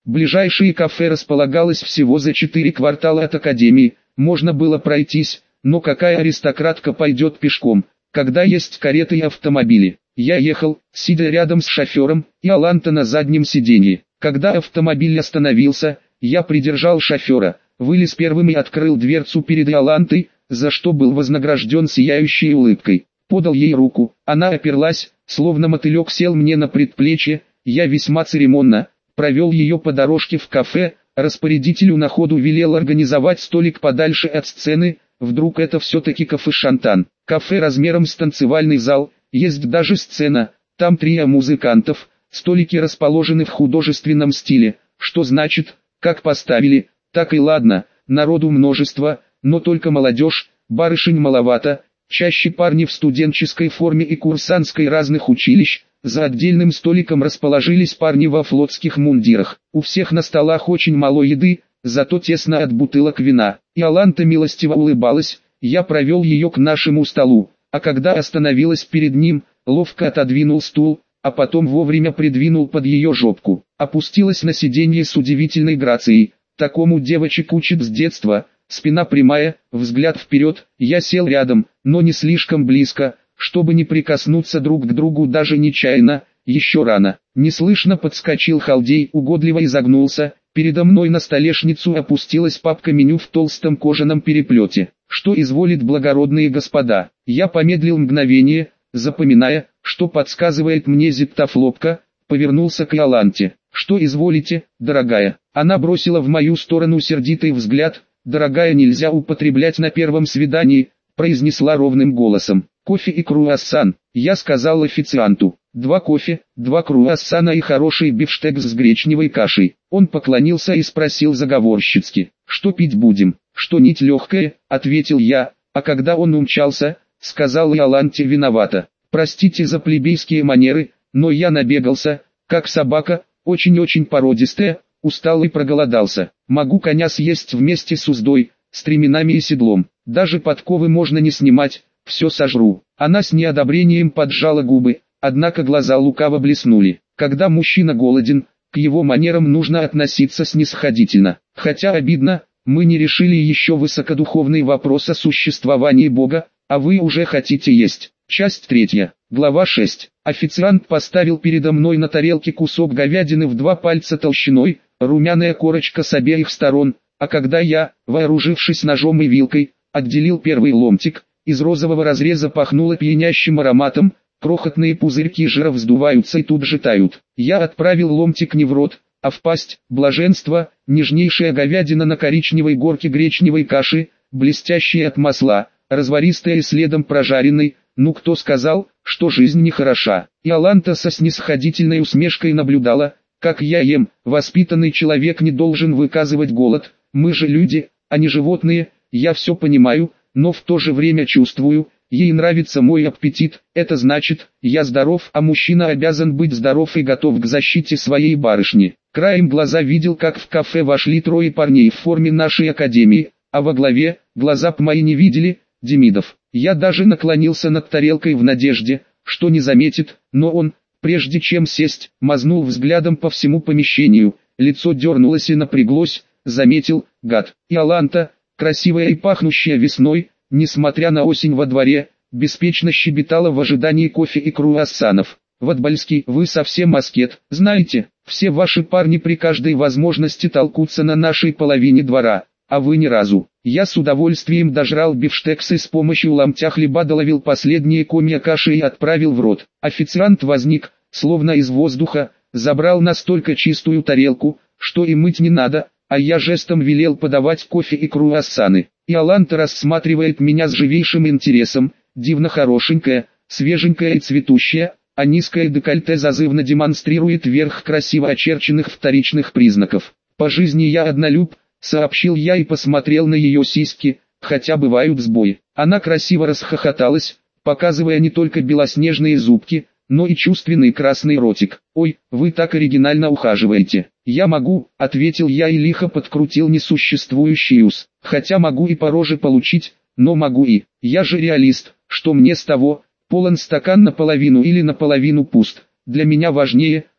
Ближайшее кафе располагалось всего за 4 квартала от академии, можно было пройтись, но какая аристократка пойдет пешком, когда есть кареты и автомобили. Я ехал, сидя рядом с шофером, и Аланта на заднем сиденье. Когда автомобиль остановился, я придержал шофера, вылез первым и открыл дверцу перед Алантой, за что был вознагражден сияющей улыбкой. Подал ей руку, она оперлась, словно мотылек сел мне на предплечье, я весьма церемонно провел ее по дорожке в кафе, распорядителю на ходу велел организовать столик подальше от сцены, вдруг это все-таки кафе-шантан. Кафе размером с танцевальный зал, есть даже сцена, там трио музыкантов, столики расположены в художественном стиле, что значит, как поставили, так и ладно, народу множество, но только молодежь, барышень маловато, чаще парни в студенческой форме и курсантской разных училищ. За отдельным столиком расположились парни во флотских мундирах. У всех на столах очень мало еды, зато тесно от бутылок вина. И Аланта милостиво улыбалась, я провел ее к нашему столу, а когда остановилась перед ним, ловко отодвинул стул, а потом вовремя придвинул под ее жопку. Опустилась на сиденье с удивительной грацией, такому девочек учат с детства, спина прямая, взгляд вперед. Я сел рядом, но не слишком близко, чтобы не прикоснуться друг к другу даже нечаянно, еще рано. Неслышно подскочил халдей, угодливо изогнулся, передо мной на столешницу опустилась папка меню в толстом кожаном переплете. Что изволит благородные господа? Я помедлил мгновение, запоминая, что подсказывает мне зиптофлопка, повернулся к Аланте. Что изволите, дорогая? Она бросила в мою сторону сердитый взгляд, дорогая нельзя употреблять на первом свидании, произнесла ровным голосом. Кофе и круассан, я сказал официанту. 2 кофе, 2 круассана и хороший бифштекс с гречневой кашей. Он поклонился и спросил заговорщицки, что пить будем? Что-нибудь легкое, ответил я, а когда он умчался, сказал Иоланте виновата. Простите за плебейские манеры, но я набегался, как собака, очень-очень породистая, устал и проголодался. Могу коня съесть вместе с уздой, стременами и седлом, даже подковы можно не снимать. Все сожру. Она с неодобрением поджала губы, однако глаза лукаво блеснули. Когда мужчина голоден, к его манерам нужно относиться снисходительно. Хотя обидно, мы не решили еще высокодуховный вопрос о существовании Бога, а вы уже хотите есть. Часть 3. Глава 6. Официант поставил передо мной на тарелке кусок говядины в 2 пальца толщиной, румяная корочка с обеих сторон, а когда я, вооружившись ножом и вилкой, отделил первый ломтик, из розового разреза пахнуло пьянящим ароматом, крохотные пузырьки жира вздуваются и тут же тают. Я отправил ломтик не в рот, а в пасть. Блаженство, нежнейшая говядина на коричневой горке гречневой каши, блестящая от масла, разваристая и следом прожаренной. Ну кто сказал, что жизнь не хороша? Иоланта со снисходительной усмешкой наблюдала, как я ем. Воспитанный человек не должен выказывать голод, мы же люди, а не животные. Я все понимаю, но в то же время чувствую, ей нравится мой аппетит, это значит, я здоров, а мужчина обязан быть здоров и готов к защите своей барышни. Краем глаза видел, как в кафе вошли 3 парней в форме нашей академии, а во главе, глаза б мои не видели, Демидов. Я даже наклонился над тарелкой в надежде, что не заметит, но он, прежде чем сесть, мазнул взглядом по всему помещению, лицо дернулось и напряглось, заметил, гад. Иоланта, красивая и пахнущая весной, несмотря на осень во дворе, беспечно щебетала в ожидании кофе и круассанов. Ватбальский, вы совсем аскет, знаете, все ваши парни при каждой возможности толкутся на нашей половине двора, а вы ни разу. Я с удовольствием дожрал бифштекс и с помощью ломтя хлеба доловил последние комья каши и отправил в рот. Официант возник, словно из воздуха, забрал настолько чистую тарелку, что и мыть не надо, а я жестом велел подавать кофе и круассаны. Иоланта рассматривает меня с живейшим интересом, дивно хорошенькая, свеженькая и цветущая, а низкое декольте зазывно демонстрирует верх красиво очерченных вторичных признаков. По жизни я однолюб, сообщил я и посмотрел на ее сиськи, хотя бывают сбои. Она красиво расхохоталась, показывая не только белоснежные зубки, но и чувственный красный ротик. «Ой, вы так оригинально ухаживаете». «Я могу», — ответил я и лихо подкрутил несуществующий ус. «Хотя могу и по роже получить, но могу и. Я же реалист, что мне с того, полон стакан наполовину или наполовину пуст. Для меня важнее,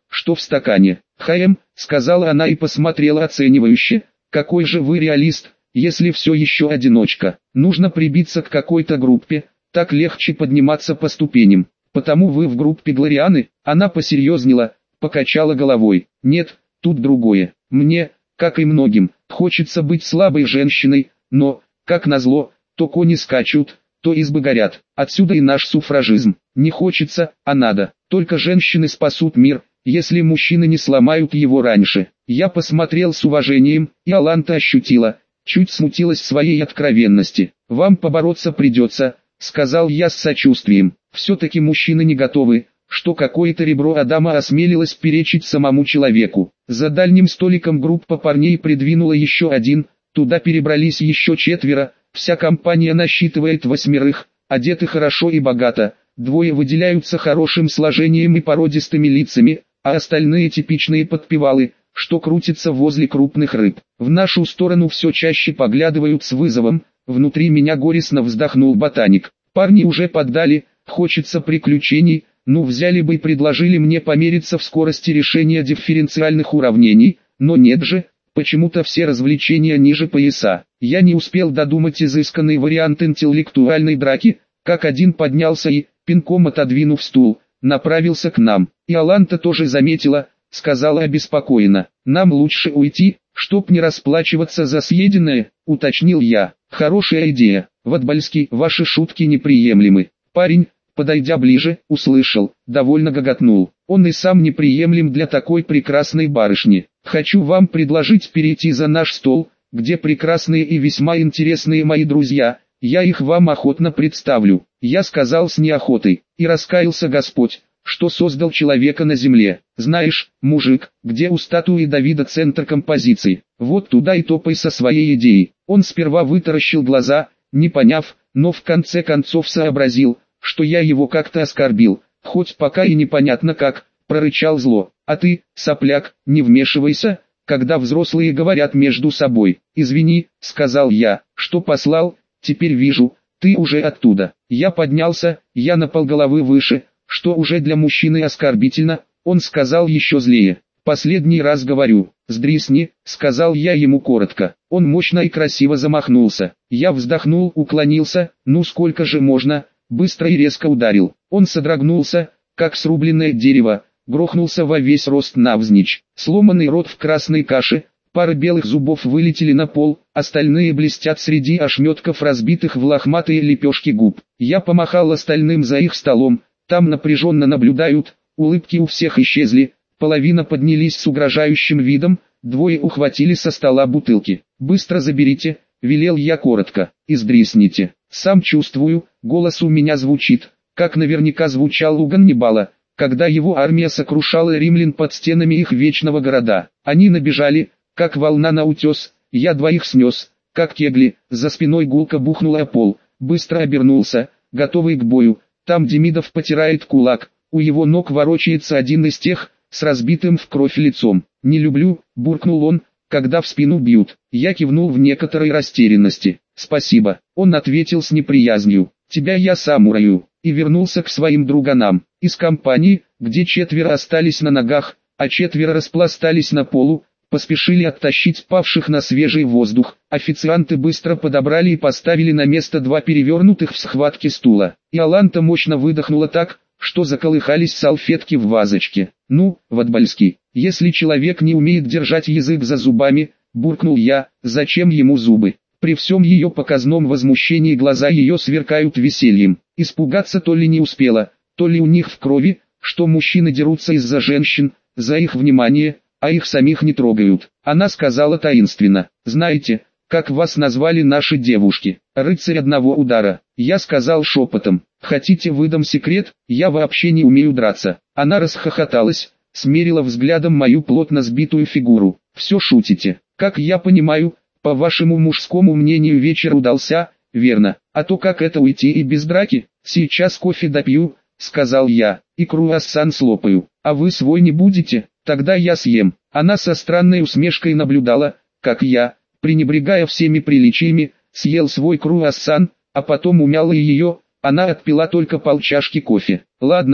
что в стакане. Сказала она и посмотрела оценивающе, какой же вы реалист, если все еще одиночка. Нужно прибиться к какой-то группе, так легче подниматься по ступеням. Потому вы в группе Глорианы? Она посерьезнела, покачала головой. Нет, тут другое. Мне, как и многим, хочется быть слабой женщиной, но, как назло, то кони скачут, то избы горят. Отсюда и наш суфражизм. Не хочется, а надо. Только женщины спасут мир, если мужчины не сломают его раньше. Я посмотрел с уважением, и Аланта ощутила, чуть смутилась своей откровенности. Вам побороться придется, сказал я с сочувствием. Все-таки мужчины не готовы, что какое-то ребро Адама осмелилось перечить самому человеку. За дальним столиком группа парней придвинула еще один, туда перебрались еще 4, вся компания насчитывает 8, одеты хорошо и богато, 2 выделяются хорошим сложением и породистыми лицами, а остальные типичные подпевалы, что крутятся возле крупных рыб. В нашу сторону все чаще поглядывают с вызовом, внутри меня горестно вздохнул ботаник. Парни уже поддали, хочется приключений, ну взяли бы и предложили мне помериться в скорости решения дифференциальных уравнений, но нет же, почему-то все развлечения ниже пояса. Я не успел додумать изысканный вариант интеллектуальной драки, как один поднялся и, пинком отодвинув стул, направился к нам. И Аланта тоже заметила, сказала обеспокоенно. Нам лучше уйти, чтоб не расплачиваться за съеденное, уточнил я. Хорошая идея, Ватбальский, ваши шутки неприемлемы. Парень, подойдя ближе, услышал, довольно гоготнул. Он и сам неприемлем для такой прекрасной барышни. Хочу вам предложить перейти за наш стол, где прекрасные и весьма интересные мои друзья, я их вам охотно представлю. Я сказал с неохотой, и раскаялся Господь, что создал человека на земле. Знаешь, мужик, где у статуи Давида центр композиции, вот туда и топай со своей идеей. Он сперва вытаращил глаза, не поняв, но в конце концов сообразил, что я его как-то оскорбил, хоть пока и непонятно как, прорычал зло. А ты, сопляк, не вмешивайся, когда взрослые говорят между собой. Извини, сказал я, что послал, теперь вижу, ты уже оттуда. Я поднялся, я на полголовы выше, что уже для мужчины оскорбительно, он сказал еще злее. Последний раз говорю, сдрисни, сказал я ему коротко. Он мощно и красиво замахнулся. Я вздохнул, уклонился, ну сколько же можно, быстро и резко ударил. Он содрогнулся, как срубленное дерево, грохнулся во весь рост навзничь. Сломанный рот в красной каше, пара белых зубов вылетели на пол, остальные блестят среди ошметков разбитых в лохматые лепешки губ. Я помахал остальным за их столом, там напряженно наблюдают, улыбки у всех исчезли, половина поднялись с угрожающим видом, 2 ухватили со стола бутылки. «Быстро заберите», — велел я коротко, — «и сдрисните». Сам чувствую, голос у меня звучит, как наверняка звучал у Ганнибала, когда его армия сокрушала римлян под стенами их вечного города. Они набежали, как волна на утес, я 2 снес, как кегли, за спиной гулко бухнула о пол, быстро обернулся, готовый к бою, там Демидов потирает кулак, у его ног ворочается один из тех, с разбитым в кровь лицом. «Не люблю», — буркнул он, — «когда в спину бьют». Я кивнул в некоторой растерянности. «Спасибо», — он ответил с неприязнью, «тебя я сам урою», и вернулся к своим друганам. Из компании, где 4 остались на ногах, а 4 распластались на полу, поспешили оттащить павших на свежий воздух. Официанты быстро подобрали и поставили на место 2 перевернутых в схватке стула. И Аланта мощно выдохнула так, что заколыхались салфетки в вазочке. «Ну, Ватбальский, если человек не умеет держать язык за зубами», — буркнул я, — «зачем ему зубы?» При всем ее показном возмущении глаза ее сверкают весельем. Испугаться то ли не успела, то ли у них в крови, что мужчины дерутся из-за женщин, за их внимание, а их самих не трогают. Она сказала таинственно: «Знаете, как вас назвали наши девушки? Рыцарь одного удара». Я сказал шепотом: «Хотите, выдам секрет, я вообще не умею драться». Она расхохоталась, смерила взглядом мою плотно сбитую фигуру. «Все шутите. Как я понимаю, по вашему мужскому мнению вечер удался, верно? А то как это уйти и без драки? Сейчас кофе допью», — сказал я, — «и круассан слопаю. А вы свой не будете? Тогда я съем». Она со странной усмешкой наблюдала, как я, пренебрегая всеми приличиями, съел свой круассан, а потом умяла и ее. Она отпила только полчашки кофе. «Ладно,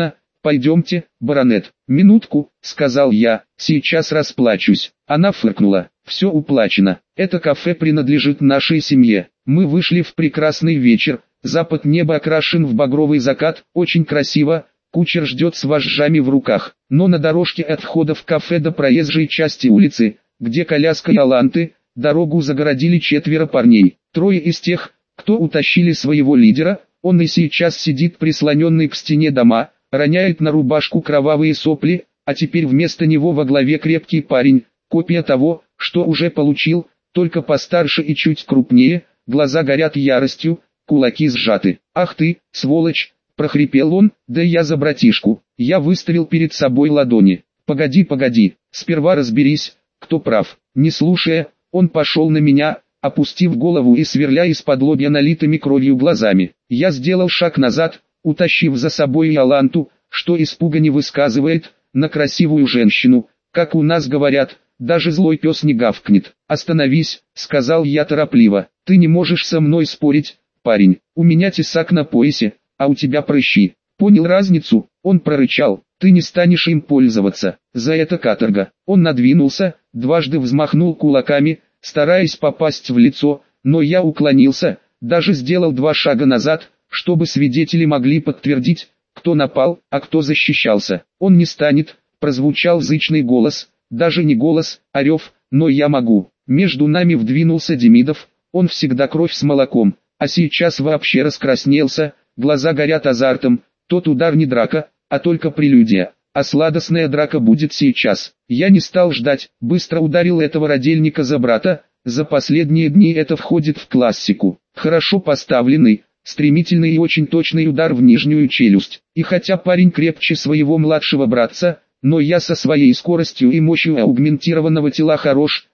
Пойдемте, баронет. Минутку, сказал я, сейчас расплачусь. Она фыркнула. Все уплачено. Это кафе принадлежит нашей семье. Мы вышли в прекрасный вечер. Запад неба окрашен в багровый закат, очень красиво. Кучер ждет с вожжами в руках. Но на дорожке от входа в кафе до проезжей части улицы, где коляска Иоланты, дорогу загородили 4 парней. 3 из тех, кто утащили своего лидера. Он и сейчас сидит прислоненный к стене дома, роняет на рубашку кровавые сопли, а теперь вместо него во главе крепкий парень, копия того, что уже получил, только постарше и чуть крупнее, глаза горят яростью, кулаки сжаты. «Ах ты, сволочь!» – прохрипел он, «да я за братишку». Я выставил перед собой ладони. «Погоди, погоди, сперва разберись, кто прав». Не слушая, он пошел на меня, опустив голову и сверля из-под-лобья налитыми кровью глазами. Я сделал шаг назад, утащив за собой Иоланту, что испуга не высказывает, на красивую женщину. Как у нас говорят, даже злой пес не гавкнет. «Остановись», — сказал я торопливо, — «ты не можешь со мной спорить, парень. У меня тесак на поясе, а у тебя прыщи. Понял разницу?» Он прорычал, «ты не станешь им пользоваться, за это каторга». Он надвинулся, дважды взмахнул кулаками, стараясь попасть в лицо, но я уклонился, даже сделал 2 шага назад, чтобы свидетели могли подтвердить, кто напал, а кто защищался. «Он не станет», — прозвучал зычный голос, даже не голос, а рев, «но я могу». Между нами вдвинулся Демидов, он всегда кровь с молоком, а сейчас вообще раскраснелся, глаза горят азартом, тот удар не драка, а только прелюдия. А сладостная драка будет сейчас. Я не стал ждать, быстро ударил этого родильника за брата, за последние дни это входит в классику. Хорошо поставленный, стремительный и очень точный удар в нижнюю челюсть. И хотя парень крепче своего младшего братца, но я со своей скоростью и мощью аугментированного тела хорош.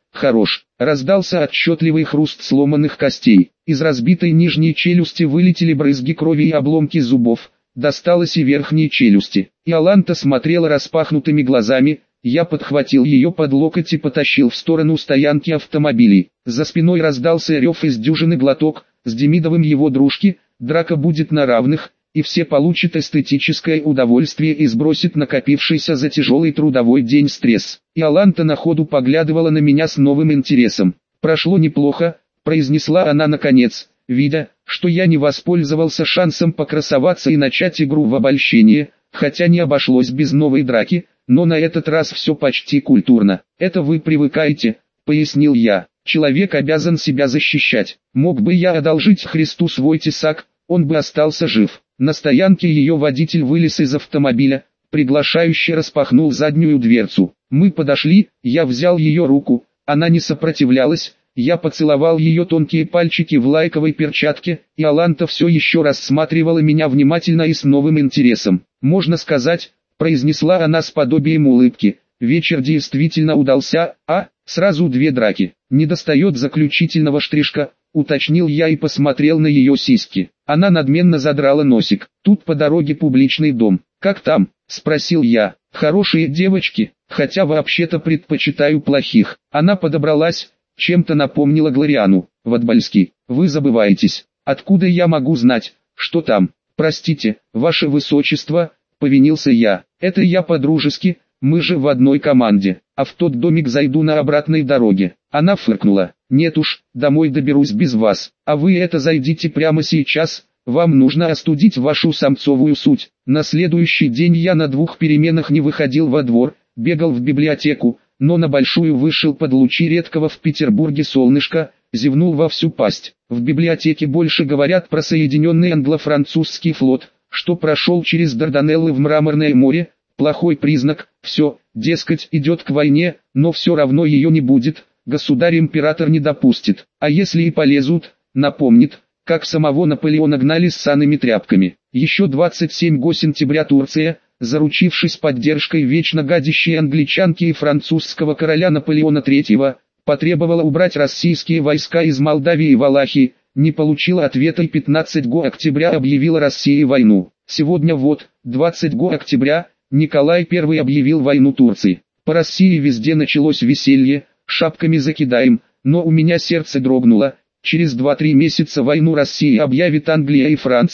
Раздался отчетливый хруст сломанных костей. Из разбитой нижней челюсти вылетели брызги крови и обломки зубов. Досталось и верхней челюсти. Иоланта смотрела распахнутыми глазами, я подхватил ее под локоть и потащил в сторону стоянки автомобилей. За спиной раздался рев из дюжины глоток, с Демидовым его дружки, драка будет на равных, и все получат эстетическое удовольствие и сбросят накопившийся за тяжелый трудовой день стресс. Иоланта на ходу поглядывала на меня с новым интересом. «Прошло неплохо», — произнесла она наконец, видя, что я не воспользовался шансом покрасоваться и начать игру в обольщение, хотя не обошлось без новой драки, но на этот раз все почти культурно. «Это вы привыкаете», — пояснил я. «Человек обязан себя защищать. Мог бы я одолжить Христу свой тесак, он бы остался жив». На стоянке ее водитель вылез из автомобиля, приглашающе распахнул заднюю дверцу. Мы подошли, я взял ее руку, она не сопротивлялась. Я поцеловал ее тонкие пальчики в лайковой перчатке, и Иоланта все еще рассматривала меня внимательно и с новым интересом. «Можно сказать», — произнесла она с подобием улыбки, — «вечер действительно удался, а, сразу 2 драки. Недостает заключительного штришка», — уточнил я и посмотрел на ее сиськи. Она надменно задрала носик. «Тут по дороге публичный дом. Как там?» — спросил я. «Хорошие девочки, хотя вообще-то предпочитаю плохих». Она подобралась, чем-то напомнила Глориану. «Ватбальский, вы забываетесь. Откуда я могу знать, что там?» «Простите, ваше высочество», — повинился я. «Это я по-дружески, мы же в одной команде. А в тот домик зайду на обратной дороге». Она фыркнула. «Нет уж, домой доберусь без вас. А вы это зайдите прямо сейчас, вам нужно остудить вашу самцовую суть». На следующий день я на 2 переменах не выходил во двор, бегал в библиотеку, но на большую вышел под лучи редкого в Петербурге солнышка, зевнул во всю пасть. В библиотеке больше говорят про соединенный англо-французский флот, что прошел через Дарданеллы в Мраморное море, плохой признак, все, дескать, идет к войне, но все равно ее не будет, государь-император не допустит, а если и полезут, напомнит, как самого Наполеона гнали с санными тряпками. Еще 27 сентября Турция, заручившись поддержкой вечно гадящей англичанки и французского короля Наполеона III, потребовала убрать российские войска из Молдавии и Валахии, не получила ответа и 15 октября объявила России войну. Сегодня вот, 20 октября, Николай I объявил войну Турции. По России везде началось веселье, шапками закидаем, но у меня сердце дрогнуло. Через 2-3 месяца войну России объявит Англия и Франция,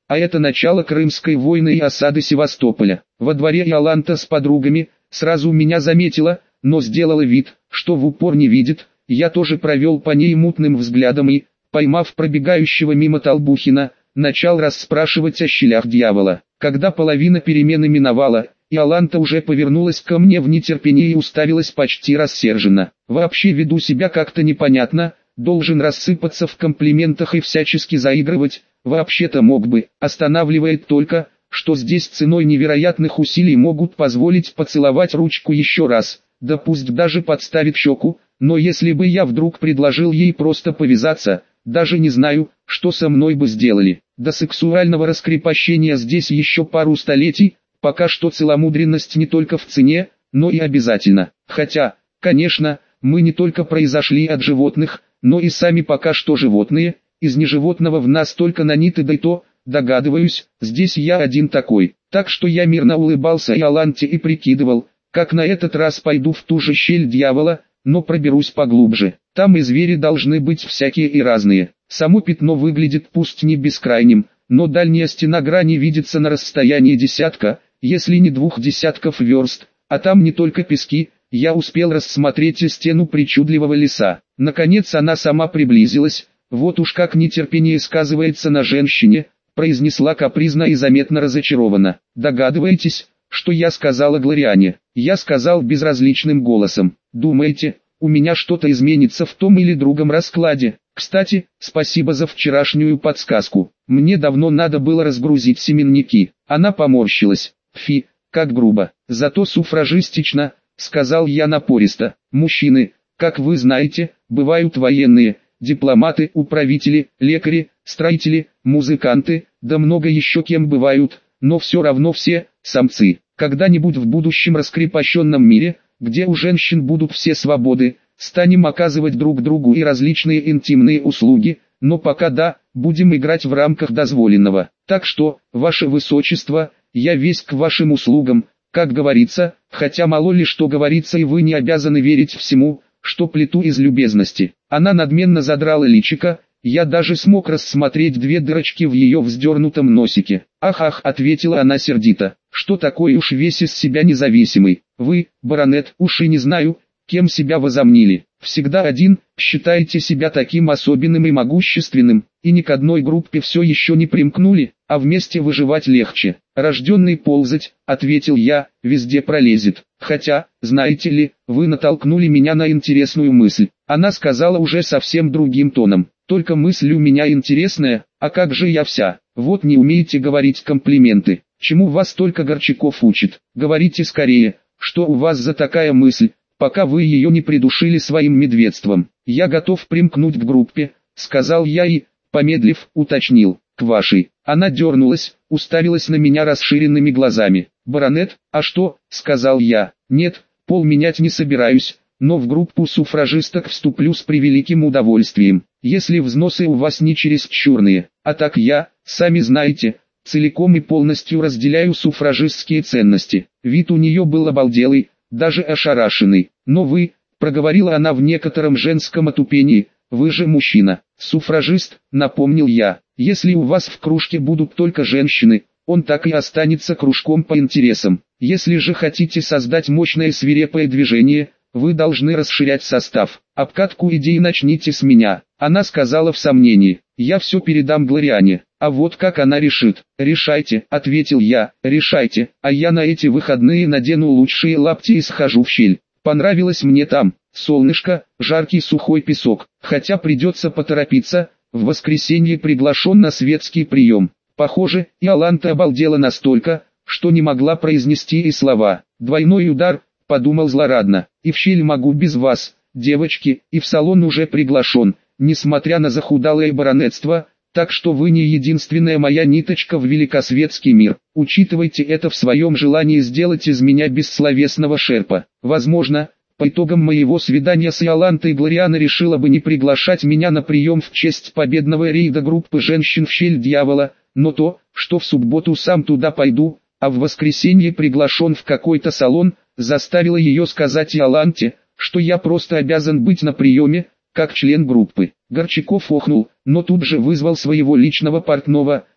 а это начало Крымской войны и осады Севастополя. Во дворе Иоланта с подругами сразу меня заметила, но сделала вид, что в упор не видит. Я тоже провел по ней мутным взглядом и, поймав пробегающего мимо Толбухина, начал расспрашивать о щелях дьявола. Когда половина перемены миновала, Иоланта уже повернулась ко мне в нетерпении и уставилась почти рассерженно. Вообще веду себя как-то непонятно, должен рассыпаться в комплиментах и всячески заигрывать, вообще-то мог бы, останавливает только, что здесь ценой невероятных усилий могут позволить поцеловать ручку еще раз, да пусть даже подставит щеку, но если бы я вдруг предложил ей просто повязаться, даже не знаю, что со мной бы сделали. До сексуального раскрепощения здесь еще пару столетий, пока что целомудренность не только в цене, но и обязательно. Хотя, конечно, мы не только произошли от животных, но и сами пока что животные, из неживотного в нас только наниты, да и то, догадываюсь, здесь я один такой. Так что я мирно улыбался Иоланте и прикидывал, как на этот раз пойду в ту же щель дьявола, но проберусь поглубже. Там и звери должны быть всякие и разные. Само пятно выглядит пусть не бескрайним, но дальняя стена грани видится на расстоянии десятка, если не 2 десятков верст, а там не только пески. Я успел рассмотреть и стену причудливого леса. Наконец она сама приблизилась, вот уж как нетерпение сказывается на женщине, произнесла капризно и заметно разочарованно. Догадываетесь, что я сказала Глориане? Я сказал безразличным голосом. Думаете, у меня что-то изменится в том или другом раскладе? Кстати, спасибо за вчерашнюю подсказку. Мне давно надо было разгрузить семенники. Она поморщилась. Фи, как грубо. Зато суфражистично, сказал я напористо. Мужчины, как вы знаете, бывают военные, дипломаты, управители, лекари, строители, музыканты, да много еще кем бывают, но все равно все – самцы. Когда-нибудь в будущем раскрепощенном мире, где у женщин будут все свободы, станем оказывать друг другу и различные интимные услуги, но пока да, будем играть в рамках дозволенного. Так что, ваше высочество, я весь к вашим услугам, как говорится, хотя мало ли что говорится и вы не обязаны верить всему, что плету из любезности. Она надменно задрала личико, я даже смог рассмотреть 2 дырочки в ее вздернутом носике. «Ах-ах», — ответила она сердито, — «что такой уж весь из себя независимый? Вы, баронет, уж и не знаю, кем себя возомнили. Всегда один, считаете себя таким особенным и могущественным, и ни к одной группе все еще не примкнули, а вместе выживать легче. Рожденный ползать», — ответил я, — «везде пролезет. Хотя, знаете ли, вы натолкнули меня на интересную мысль». Она сказала уже совсем другим тоном. «Только мысль у меня интересная, а как же я вся? Вот не умеете говорить комплименты. Чему вас только Горчаков учит? Говорите скорее, что у вас за такая мысль, пока вы ее не придушили своим медведством». «Я готов примкнуть к группе», — сказал я и, помедлив, уточнил, «к вашей». Она дернулась, уставилась на меня расширенными глазами. «Баронет, а что?» — сказал я. «Нет, пол менять не собираюсь, но в группу суфражисток вступлю с превеликим удовольствием, если взносы у вас не чересчурные. А так я, сами знаете, целиком и полностью разделяю суфражистские ценности». Вид у нее был обалделый, даже ошарашенный. «Но вы», — проговорила она в некотором женском отупении, — «вы же мужчина». «Суфражист», — напомнил я. «Если у вас в кружке будут только женщины, он так и останется кружком по интересам. Если же хотите создать мощное свирепое движение, вы должны расширять состав. Обкатку идей начните с меня». Она сказала в сомнении. «Я все передам Глориане, а вот как она решит». «Решайте», — ответил я, — «решайте, а я на эти выходные надену лучшие лапти и схожу в щель. Понравилось мне там, солнышко, жаркий сухой песок, хотя придется поторопиться, в воскресенье приглашен на светский прием». Похоже, Иоланта обалдела настолько, что не могла произнести и слова. «Двойной удар», — подумал злорадно, — «и в щель могу без вас, девочки, и в салон уже приглашен, несмотря на захудалое баронетство, так что вы не единственная моя ниточка в великосветский мир. Учитывайте это в своем желании сделать из меня бессловесного шерпа. Возможно, по итогам моего свидания с Иолантой Глориана решила бы не приглашать меня на прием в честь победного рейда группы женщин в щель дьявола, но то, что в субботу сам туда пойду, а в воскресенье приглашен в какой-то салон, заставило ее сказать Иоланте, что я просто обязан быть на приеме, как член группы. Горчаков охнул, но тут же вызвал своего личного портного,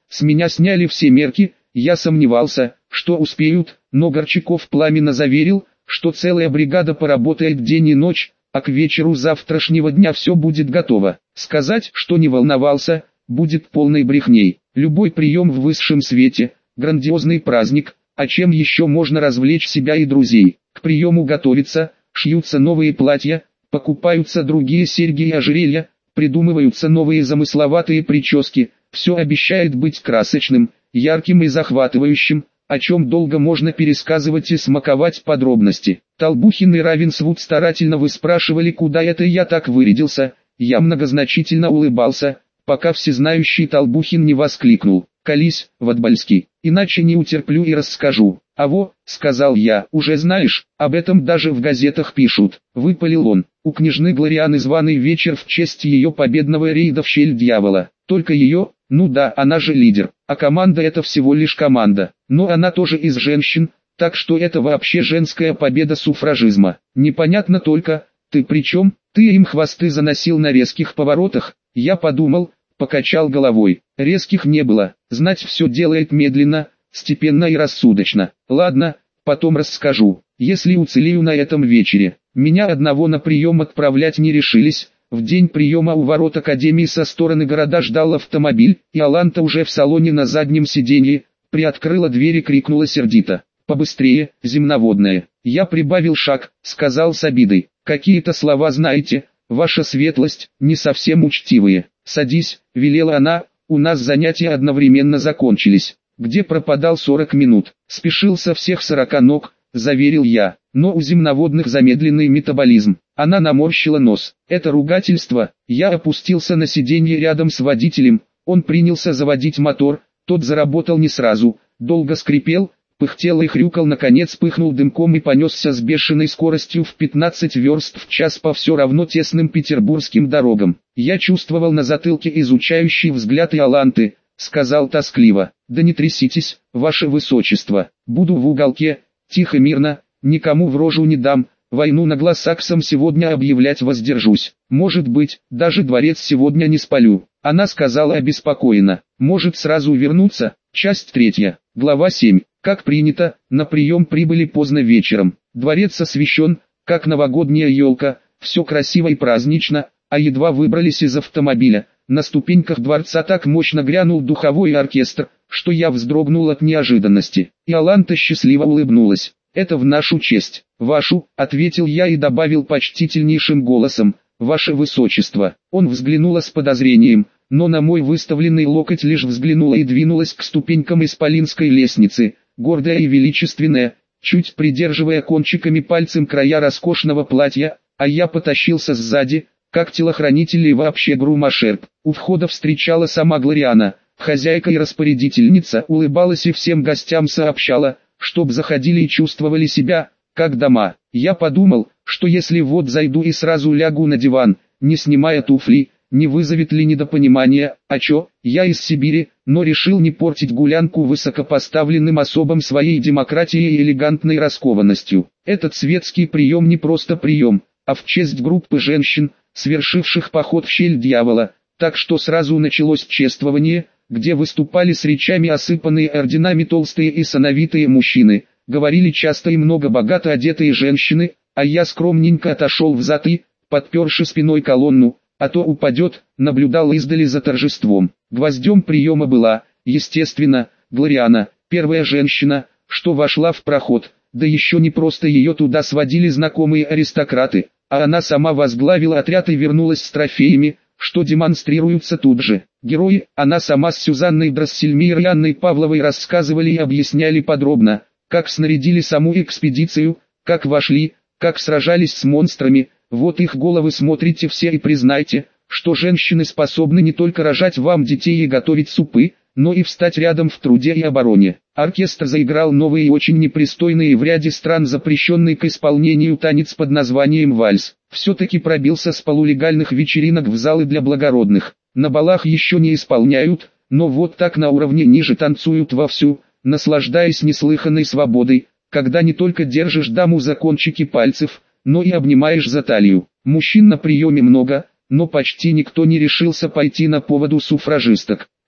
С меня сняли все мерки, я сомневался, что успеют, но Горчаков пламенно заверил, что целая бригада поработает день и ночь, а к вечеру завтрашнего дня все будет готово. Сказать, что не волновался, будет полной брехней. Любой прием в высшем свете – грандиозный праздник, а чем еще можно развлечь себя и друзей? К приему готовятся, шьются новые платья, покупаются другие серьги и ожерелья, придумываются новые замысловатые прически. Все обещает быть красочным, ярким и захватывающим, о чем долго можно пересказывать и смаковать подробности. Толбухин и Равенсвуд старательно выспрашивали, куда это я так вырядился. Я многозначительно улыбался, пока всезнающий Толбухин не воскликнул: «Колись, Ватбальский, иначе не утерплю и расскажу». «Аво», — сказал я, — «уже знаешь, об этом даже в газетах пишут». Выпалил он: «У княжны Глорианы званый вечер в честь ее победного рейда в щель дьявола. Только ее, ну да, она же лидер, а команда — это всего лишь команда. Но она тоже из женщин, так что это вообще женская победа суфражизма. Непонятно только, ты при чем? Ты им хвосты заносил на резких поворотах». Я подумал, покачал головой. Резких не было, знать все делает медленно, степенно и рассудочно. Ладно, потом расскажу, если уцелею на этом вечере. Меня одного на прием отправлять не решились. В день приема у ворот Академии со стороны города ждал автомобиль, и Аланта уже в салоне на заднем сиденье, приоткрыла дверь и крикнула сердито: «Побыстрее, земноводная!» Я прибавил шаг, сказал с обидой: «Какие-то слова знаете, ваша светлость, не совсем учтивые». «Садись», — велела она, — «у нас занятия одновременно закончились». «Где пропадал 40 минут?» «Спешил со всех 40 ног», — заверил я. «Но у земноводных замедленный метаболизм». Она наморщила нос. «Это ругательство». Я опустился на сиденье рядом с водителем, он принялся заводить мотор, тот заработал не сразу, долго скрипел, пыхтел и хрюкал, наконец пыхнул дымком и понесся с бешеной скоростью в 15 верст в час по все равно тесным петербургским дорогам. Я чувствовал на затылке изучающий взгляд Иоланты, сказал тоскливо: «Да не тряситесь, ваше высочество, буду в уголке, тихо мирно, никому в рожу не дам, войну наглосаксам сегодня объявлять воздержусь, может быть, даже дворец сегодня не спалю». Она сказала обеспокоенно: «Может сразу вернуться?» Часть 3, глава 7. Как принято, на прием прибыли поздно вечером. Дворец освещен, как новогодняя елка, все красиво и празднично, а едва выбрались из автомобиля, на ступеньках дворца так мощно грянул духовой оркестр, что я вздрогнул от неожиданности. Иоланта счастливо улыбнулась. «Это в нашу честь». «Вашу», — ответил я и добавил почтительнейшим голосом: «Ваше высочество». Он взглянула с подозрением, но на мой выставленный локоть лишь взглянула и двинулась к ступенькам исполинской лестницы, гордая и величественная, чуть придерживая кончиками пальцем края роскошного платья, а я потащился сзади, как телохранитель и вообще грумашерб. У входа встречала сама Глориана, хозяйка и распорядительница, улыбалась и всем гостям сообщала, чтоб заходили и чувствовали себя, как дома. Я подумал, что если вот зайду и сразу лягу на диван, не снимая туфли, не вызовет ли недопонимания. А чё, я из Сибири, но решил не портить гулянку высокопоставленным особам своей демократией и элегантной раскованностью. Этот светский прием не просто прием, а в честь группы женщин, совершивших поход в щель дьявола, так что сразу началось чествование, где выступали с речами осыпанные орденами толстые и сановитые мужчины, говорили часто и много богато одетые женщины, а я скромненько отошел взад и, подперши спиной колонну, а то упадет, наблюдал издали за торжеством. Гвоздем приема была, естественно, Глориана, первая женщина, что вошла в проход, да еще не просто ее туда сводили знакомые аристократы, а она сама возглавила отряд и вернулась с трофеями, что демонстрируются тут же. Герои, она сама с Сюзанной Драссельмейр и Анной Павловой рассказывали и объясняли подробно, как снарядили саму экспедицию, как вошли, как сражались с монстрами. Вот их головы смотрите все и признайте, что женщины способны не только рожать вам детей и готовить супы, но и встать рядом в труде и обороне. Оркестр заиграл новый и очень непристойный и в ряде стран запрещенный к исполнению танец под названием вальс. Все-таки пробился с полулегальных вечеринок в залы для благородных. На балах еще не исполняют, но вот так на уровне ниже танцуют вовсю, наслаждаясь неслыханной свободой, когда не только держишь даму за кончики пальцев, но и обнимаешь за талию. Мужчин на приеме много, но почти никто не решился пойти на поводу суфражисток.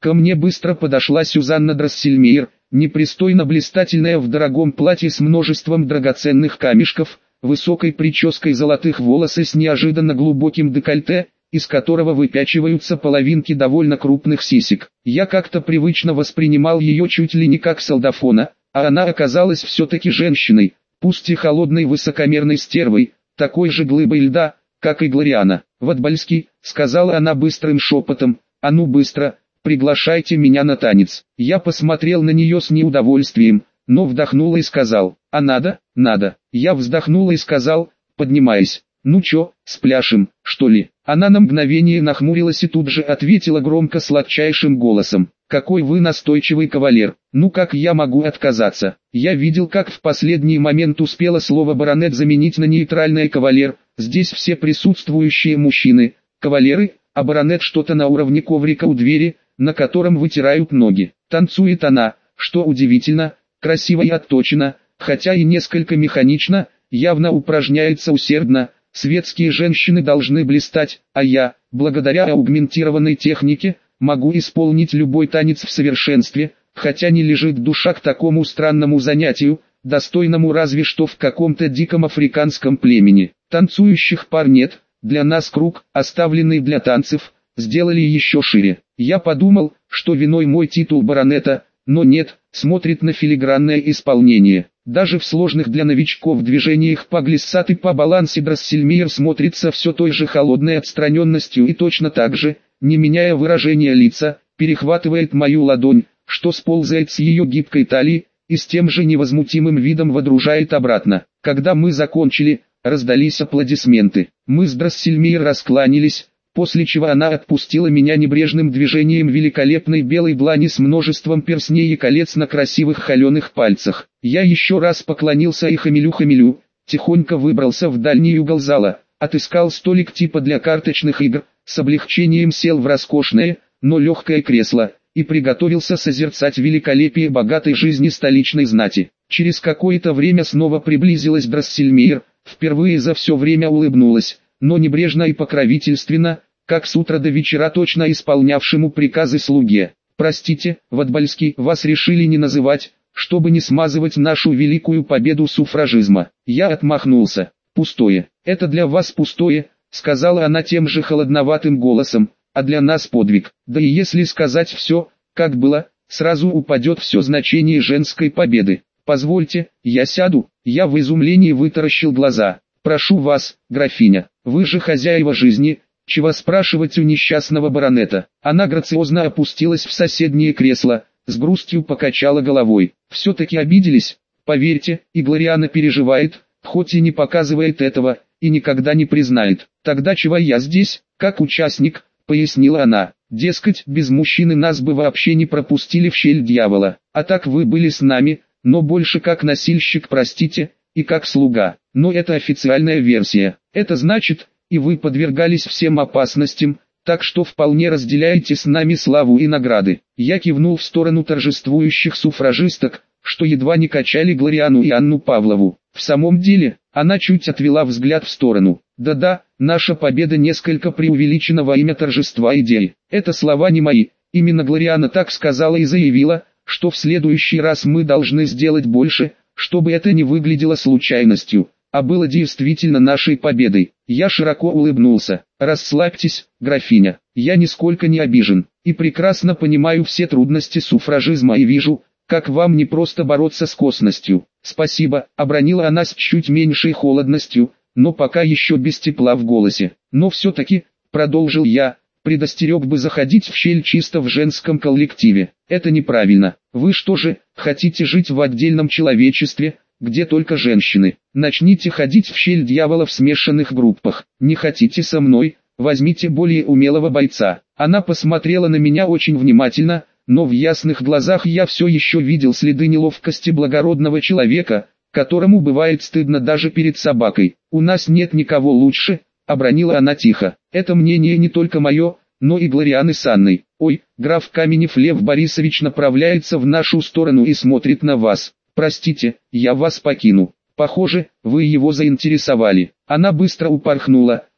Ко мне быстро подошла Сюзанна Драссельмейер, непристойно блистательная в дорогом платье с множеством драгоценных камешков, высокой прической золотых волос и с неожиданно глубоким декольте, из которого выпячиваются половинки довольно крупных сисек. Я как-то привычно воспринимал ее чуть ли не как солдафона, а она оказалась все-таки женщиной, пусть и холодной высокомерной стервой, такой же глыбой льда, как и Глориана. «Ватбальский», — сказала она быстрым шепотом, — «а ну быстро, приглашайте меня на танец». Я посмотрел на нее с неудовольствием, но вдохнул и сказал: «А надо, надо». Я вздохнул и сказал, поднимаясь: «Ну чё, спляшем, что ли?» Она на мгновение нахмурилась и тут же ответила громко сладчайшим голосом: «Какой вы настойчивый кавалер, ну как я могу отказаться?» Я видел, как в последний момент успело слово «баронет» заменить на нейтральное «кавалер». Здесь все присутствующие мужчины — кавалеры, а баронет что-то на уровне коврика у двери, на котором вытирают ноги. Танцует она, что удивительно, красиво и отточено, хотя и несколько механично, явно упражняется усердно. Светские женщины должны блистать, а я, благодаря аугментированной технике, могу исполнить любой танец в совершенстве, хотя не лежит душа к такому странному занятию, достойному разве что в каком-то диком африканском племени. Танцующих пар нет, для нас круг, оставленный для танцев, сделали еще шире. Я подумал, что виной мой титул баронета, но нет, смотрит на филигранное исполнение. Даже в сложных для новичков движениях по глиссат и по балансе Драссельмейер смотрится все той же холодной отстраненностью и точно так же, не меняя выражения лица, перехватывает мою ладонь, что сползает с ее гибкой талии, и с тем же невозмутимым видом водружает обратно. Когда мы закончили, раздались аплодисменты. Мы с Драссельмейер раскланялись, после чего она отпустила меня небрежным движением великолепной белой длани с множеством перстней и колец на красивых холеных пальцах. Я еще раз поклонился и хамелю-хамелю, тихонько выбрался в дальний угол зала, отыскал столик типа для карточных игр, с облегчением сел в роскошное, но легкое кресло, и приготовился созерцать великолепие богатой жизни столичной знати. Через какое-то время снова приблизилась Драссельмейер, впервые за все время улыбнулась, но небрежно и покровительственно, как с утра до вечера точно исполнявшему приказы слуге. «Простите, Ватбальский, вас решили не называть, чтобы не смазывать нашу великую победу суфражизма». Я отмахнулся. «Пустое. Это для вас пустое», — сказала она тем же холодноватым голосом, «а для нас подвиг. Да и если сказать все, как было, сразу упадет все значение женской победы. Позвольте, я сяду». Я в изумлении вытаращил глаза. «Прошу вас, графиня, вы же хозяева жизни, чего спрашивать у несчастного баронета?» Она грациозно опустилась в соседнее кресло, с грустью покачала головой. «Все-таки обиделись, поверьте, и Глориана переживает, хоть и не показывает этого, и никогда не признает. Тогда чего я здесь, как участник?» — пояснила она. «Дескать, без мужчины нас бы вообще не пропустили в щель дьявола, а так вы были с нами, но больше как носильщик, простите, и как слуга. Но это официальная версия. Это значит, и вы подвергались всем опасностям, так что вполне разделяете с нами славу и награды». Я кивнул в сторону торжествующих суфражисток, что едва не качали Глориану и Анну Павлову. В самом деле, она чуть отвела взгляд в сторону. «Да-да, наша победа несколько преувеличена во имя торжества идеи. Это слова не мои, именно Глориана так сказала и заявила, что в следующий раз мы должны сделать больше, чтобы это не выглядело случайностью, а было действительно нашей победой». Я широко улыбнулся. «Расслабьтесь, графиня, я нисколько не обижен, и прекрасно понимаю все трудности суфражизма и вижу, как вам не просто бороться с косностью». «Спасибо», — обронила она с чуть меньшей холодностью, но пока еще без тепла в голосе. «Но все-таки», — продолжил я, — «предостерег бы заходить в щель чисто в женском коллективе. Это неправильно. Вы что же, хотите жить в отдельном человечестве, где только женщины? Начните ходить в щель дьявола в смешанных группах. Не хотите со мной? Возьмите более умелого бойца». Она посмотрела на меня очень внимательно, но в ясных глазах я все еще видел следы неловкости благородного человека, которому бывает стыдно даже перед собакой. «У нас нет никого лучше», — обронила она тихо. «Это мнение не только мое, но и Глорианы с Анной. Ой, граф Каменев Лев Борисович направляется в нашу сторону и смотрит на вас. Простите, я вас покину. Похоже, вы его заинтересовали». Она быстро упорхнула,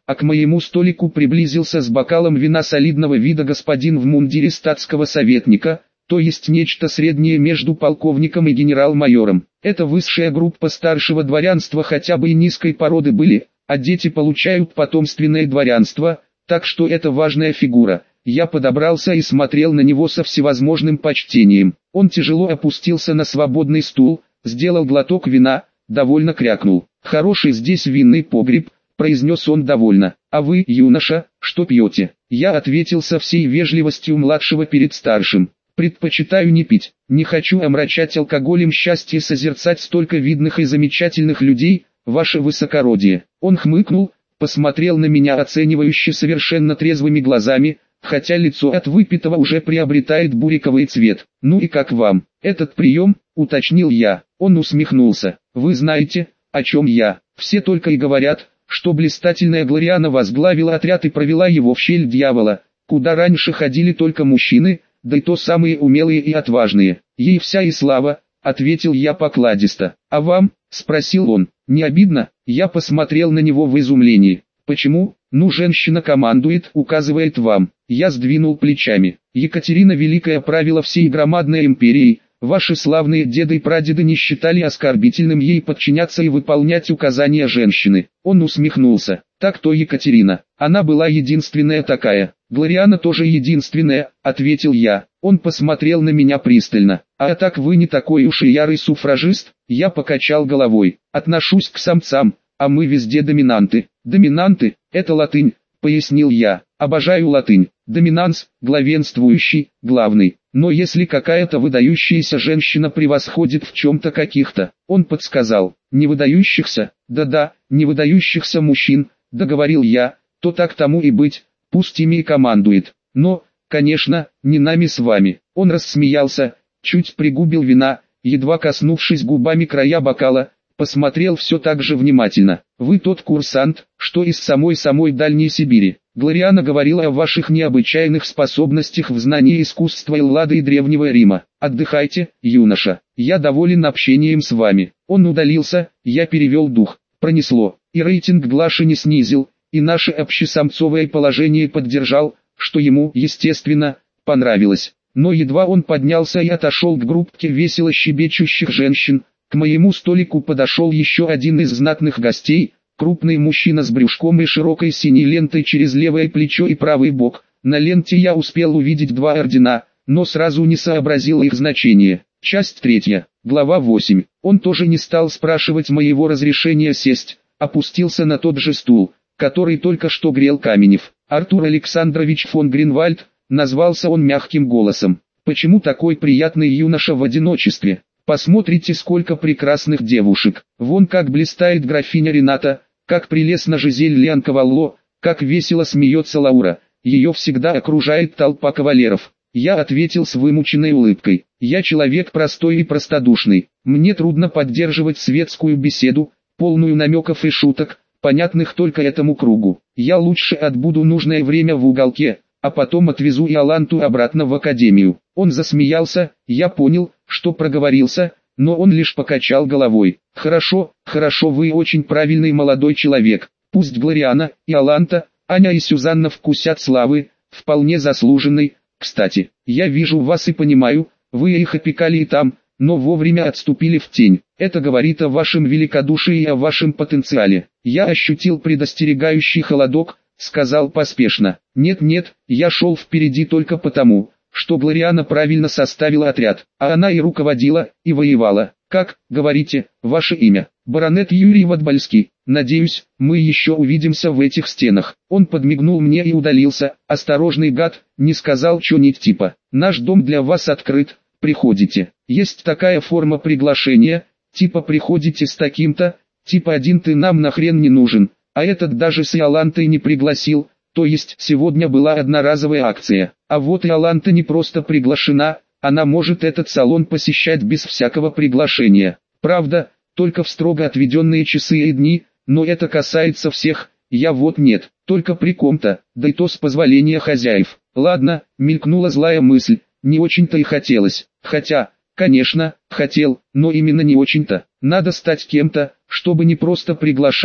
а к моему столику приблизился с бокалом вина солидного вида господин в мундире статского советника, то есть нечто среднее между полковником и генерал-майором. Это высшая группа старшего дворянства, хотя бы и низкой породы были, а дети получают потомственное дворянство, так что это важная фигура. Я подобрался и смотрел на него со всевозможным почтением. Он тяжело опустился на свободный стул, сделал глоток вина, довольно крякнул. «Хороший здесь винный погреб», — произнес он довольно. «А вы, юноша, что пьете?» Я ответил со всей вежливостью младшего перед старшим. «Предпочитаю не пить, не хочу омрачать алкоголем счастье созерцать столько видных и замечательных людей, ваше высокородие». Он хмыкнул, посмотрел на меня оценивающе совершенно трезвыми глазами, хотя лицо от выпитого уже приобретает буриковый цвет. «Ну и как вам этот прием?» — уточнил я. Он усмехнулся. «Вы знаете, о чем я? Все только и говорят, что блистательная Глориана возглавила отряд и провела его в щель дьявола, куда раньше ходили только мужчины, да и то самые умелые и отважные. Ей вся и слава», — ответил я покладисто. «А вам?» — спросил он. «Не обидно?» Я посмотрел на него в изумлении. «Почему?» «Ну, женщина командует, указывает вам». Я сдвинул плечами. «Екатерина Великая правила всей громадной империей. Ваши славные деды и прадеды не считали оскорбительным ей подчиняться и выполнять указания женщины». Он усмехнулся. «Так то Екатерина. Она была единственная такая». «Глориана тоже единственная», — ответил я. Он посмотрел на меня пристально. «А так вы не такой уж и ярый суфражист?» Я покачал головой. «Отношусь к самцам, а мы везде доминанты». «Доминанты — это латынь», — пояснил я. «Обожаю латынь. Доминанс — главенствующий, главный. Но если какая-то выдающаяся женщина превосходит в чем-то каких-то», он подсказал, «не выдающихся, да-да, не выдающихся мужчин», договорил я, «то так тому и быть, пусть ими и командует. Но, конечно, не нами с вами». Он рассмеялся, чуть пригубил вина, едва коснувшись губами края бокала, посмотрел все так же внимательно. «Вы тот курсант, что из самой Дальней Сибири. Глориана говорила о ваших необычайных способностях в знании искусства Эллады и Древнего Рима. Отдыхайте, юноша, я доволен общением с вами». Он удалился, я перевел дух. Пронесло, и рейтинг Глаши не снизил, и наше общесамцовое положение поддержал, что ему, естественно, понравилось. Но едва он поднялся и отошел к группке весело щебечущих женщин, к моему столику подошел еще один из знатных гостей, крупный мужчина с брюшком и широкой синей лентой через левое плечо и правый бок. На ленте я успел увидеть 2 ордена, но сразу не сообразил их значение. Часть 3, глава 8. Он тоже не стал спрашивать моего разрешения сесть, опустился на тот же стул, который только что грел Каменев. «Артур Александрович фон Гринвальд», назвался он мягким голосом. «Почему такой приятный юноша в одиночестве? Посмотрите, сколько прекрасных девушек. Вон как блистает графиня Рената, как прелестна Жизель Лианковалло, как весело смеется Лаура. Ее всегда окружает толпа кавалеров». Я ответил с вымученной улыбкой. «Я человек простой и простодушный. Мне трудно поддерживать светскую беседу, полную намеков и шуток, понятных только этому кругу. Я лучше отбуду нужное время в уголке, а потом отвезу Иоланту обратно в академию». Он засмеялся, я понял, что проговорился, но он лишь покачал головой. «Хорошо, хорошо, вы очень правильный молодой человек. Пусть Глориана, Иоланта, Аня и Сюзанна вкусят славы, вполне заслуженной. Кстати, я вижу вас и понимаю, вы их опекали и там, но вовремя отступили в тень. Это говорит о вашем великодушии и о вашем потенциале». Я ощутил предостерегающий холодок, сказал поспешно: «Нет-нет, я шел впереди только потому, что Глориана правильно составила отряд, а она и руководила, и воевала. Как, говорите, ваше имя?» «Баронет Юрий Ватбальский. Надеюсь, мы еще увидимся в этих стенах». Он подмигнул мне и удалился. «Осторожный гад, не сказал чё-нибудь типа: наш дом для вас открыт, приходите». Есть такая форма приглашения, типа приходите с таким-то, типа один ты нам нахрен не нужен, а этот даже с Иолантой не пригласил. То есть сегодня была одноразовая акция, а вот Иоланта не просто приглашена, она может этот салон посещать без всякого приглашения. Правда, только в строго отведенные часы и дни, но это касается всех, я вот нет, только при ком-то, да и то с позволения хозяев. Ладно, мелькнула злая мысль, не очень-то и хотелось, хотя, конечно, хотел, но именно не очень-то. Надо стать кем-то, чтобы не просто приглашали,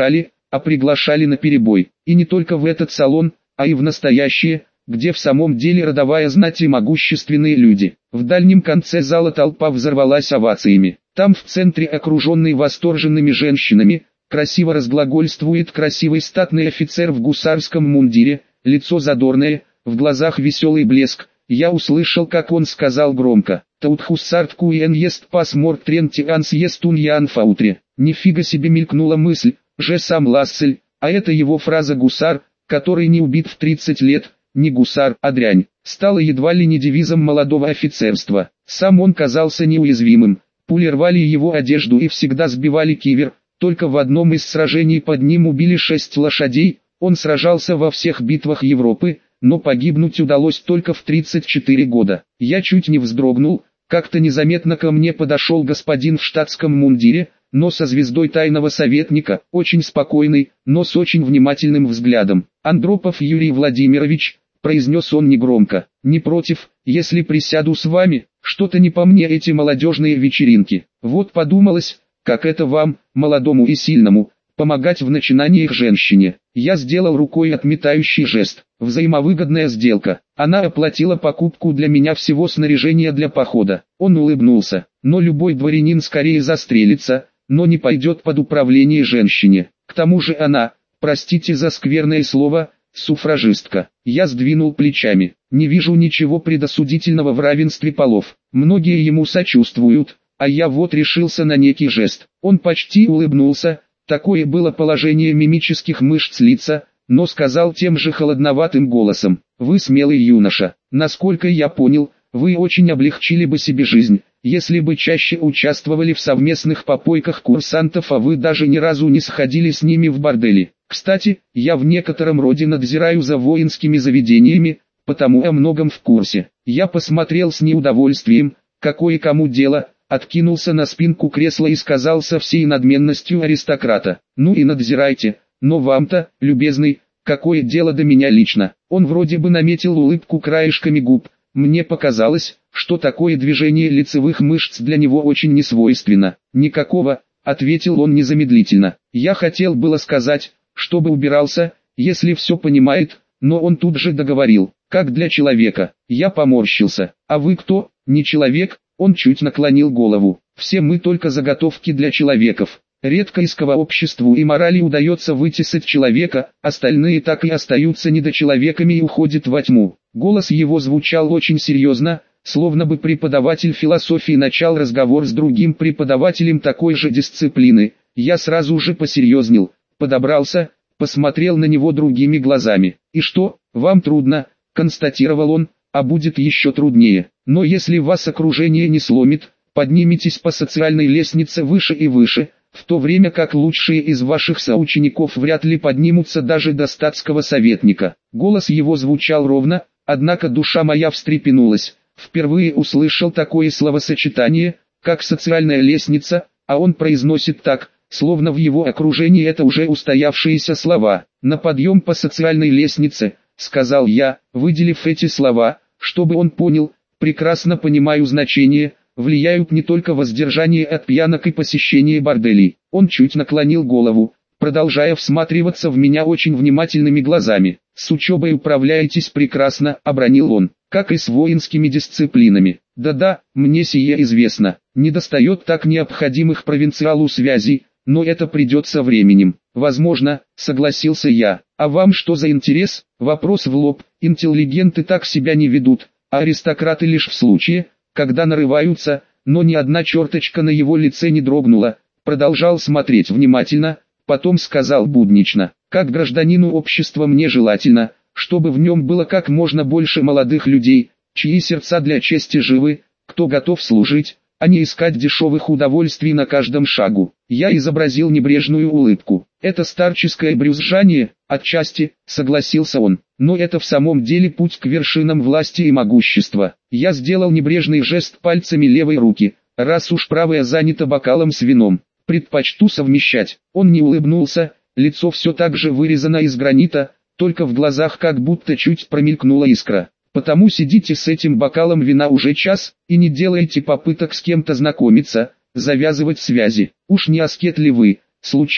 а приглашали наперебой. И не только в этот салон, а и в настоящее, где в самом деле родовая знать и могущественные люди. В дальнем конце зала толпа взорвалась овациями. Там в центре, окруженный восторженными женщинами, красиво разглагольствует красивый статный офицер в гусарском мундире, лицо задорное, в глазах веселый блеск. Я услышал, как он сказал громко: «Таутхуссарт куен ест пасморт трентианс ест уньян фаутре». Нифига себе, мелькнула мысль, же сам Лассель, а это его фраза «гусар», который не убит в 30 лет, не гусар, а дрянь, стала едва ли не девизом молодого офицерства. Сам он казался неуязвимым, пули рвали его одежду и всегда сбивали кивер, только в одном из сражений под ним убили 6 лошадей, он сражался во всех битвах Европы, но погибнуть удалось только в 34 года. Я чуть не вздрогнул, как-то незаметно ко мне подошел господин в штатском мундире, но со звездой тайного советника, очень спокойный, но с очень внимательным взглядом. «Андропов Юрий Владимирович», — произнес он негромко, — «не против, если присяду с вами? Что-то не по мне эти молодежные вечеринки. Вот подумалось, как это вам, молодому и сильному, помогать в начинаниях женщине». Я сделал рукой отметающий жест. Взаимовыгодная сделка. Она оплатила покупку для меня всего снаряжения для похода. Он улыбнулся. Но любой дворянин скорее застрелится, но не пойдет под управление женщине. К тому же она, простите за скверное слово, суфражистка. Я сдвинул плечами. Не вижу ничего предосудительного в равенстве полов. Многие ему сочувствуют, а я вот решился на некий жест. Он почти улыбнулся. Такое было положение мимических мышц лица, но сказал тем же холодноватым голосом: «Вы смелый юноша. Насколько я понял, вы очень облегчили бы себе жизнь, если бы чаще участвовали в совместных попойках курсантов, а вы даже ни разу не сходили с ними в бордели. Кстати, я в некотором роде надзираю за воинскими заведениями, потому о многом в курсе». Я посмотрел с неудовольствием, какое кому дело, откинулся на спинку кресла и сказал со всей надменностью аристократа: «Ну и надзирайте, но вам-то, любезный, какое дело до меня лично?» Он вроде бы наметил улыбку краешками губ. Мне показалось, что такое движение лицевых мышц для него очень несвойственно. «Никакого», — ответил он незамедлительно. Я хотел было сказать, чтобы убирался, если все понимает, но он тут же договорил: «Как для человека». Я поморщился. «А вы кто? Не человек?» Он чуть наклонил голову. «Все мы только заготовки для человеков. Редко из обществу и морали удается вытесать человека, остальные так и остаются недочеловеками и уходят во тьму». Голос его звучал очень серьезно, словно бы преподаватель философии начал разговор с другим преподавателем такой же дисциплины. Я сразу же посерьезнел, подобрался, посмотрел на него другими глазами. «И что, вам трудно?» — констатировал он. «А будет еще труднее. Но если вас окружение не сломит, подниметесь по социальной лестнице выше и выше, в то время как лучшие из ваших соучеников вряд ли поднимутся даже до статского советника». Голос его звучал ровно, однако душа моя встрепенулась. Впервые услышал такое словосочетание, как социальная лестница, а он произносит так, словно в его окружении это уже устоявшиеся слова. «На подъем по социальной лестнице», — сказал я, выделив эти слова, чтобы он понял, прекрасно понимаю значение, влияют не только воздержание от пьянок и посещение борделей. Он чуть наклонил голову, продолжая всматриваться в меня очень внимательными глазами. «С учебой управляетесь прекрасно», — обронил он, — «как и с воинскими дисциплинами». «Да-да, мне сие известно. Недостает так необходимых провинциалу связей, но это придет со временем». «Возможно», — согласился я. «А вам что за интерес?» Вопрос в лоб. Интеллигенты так себя не ведут, а аристократы лишь в случае, когда нарываются, но ни одна черточка на его лице не дрогнула. Продолжал смотреть внимательно, потом сказал буднично: «Как гражданину общества мне желательно, чтобы в нем было как можно больше молодых людей, чьи сердца для чести живы, кто готов служить, а не искать дешевых удовольствий на каждом шагу». Я изобразил небрежную улыбку. «Это старческое брюзжание, отчасти», — согласился он, — «но это в самом деле путь к вершинам власти и могущества». Я сделал небрежный жест пальцами левой руки. «Раз уж правая занята бокалом с вином, предпочту совмещать». Он не улыбнулся, лицо все так же вырезано из гранита, только в глазах как будто чуть промелькнула искра. «Потому сидите с этим бокалом вина уже час, и не делайте попыток с кем-то знакомиться, завязывать связи. Уж не аскет ли вы, случайно?»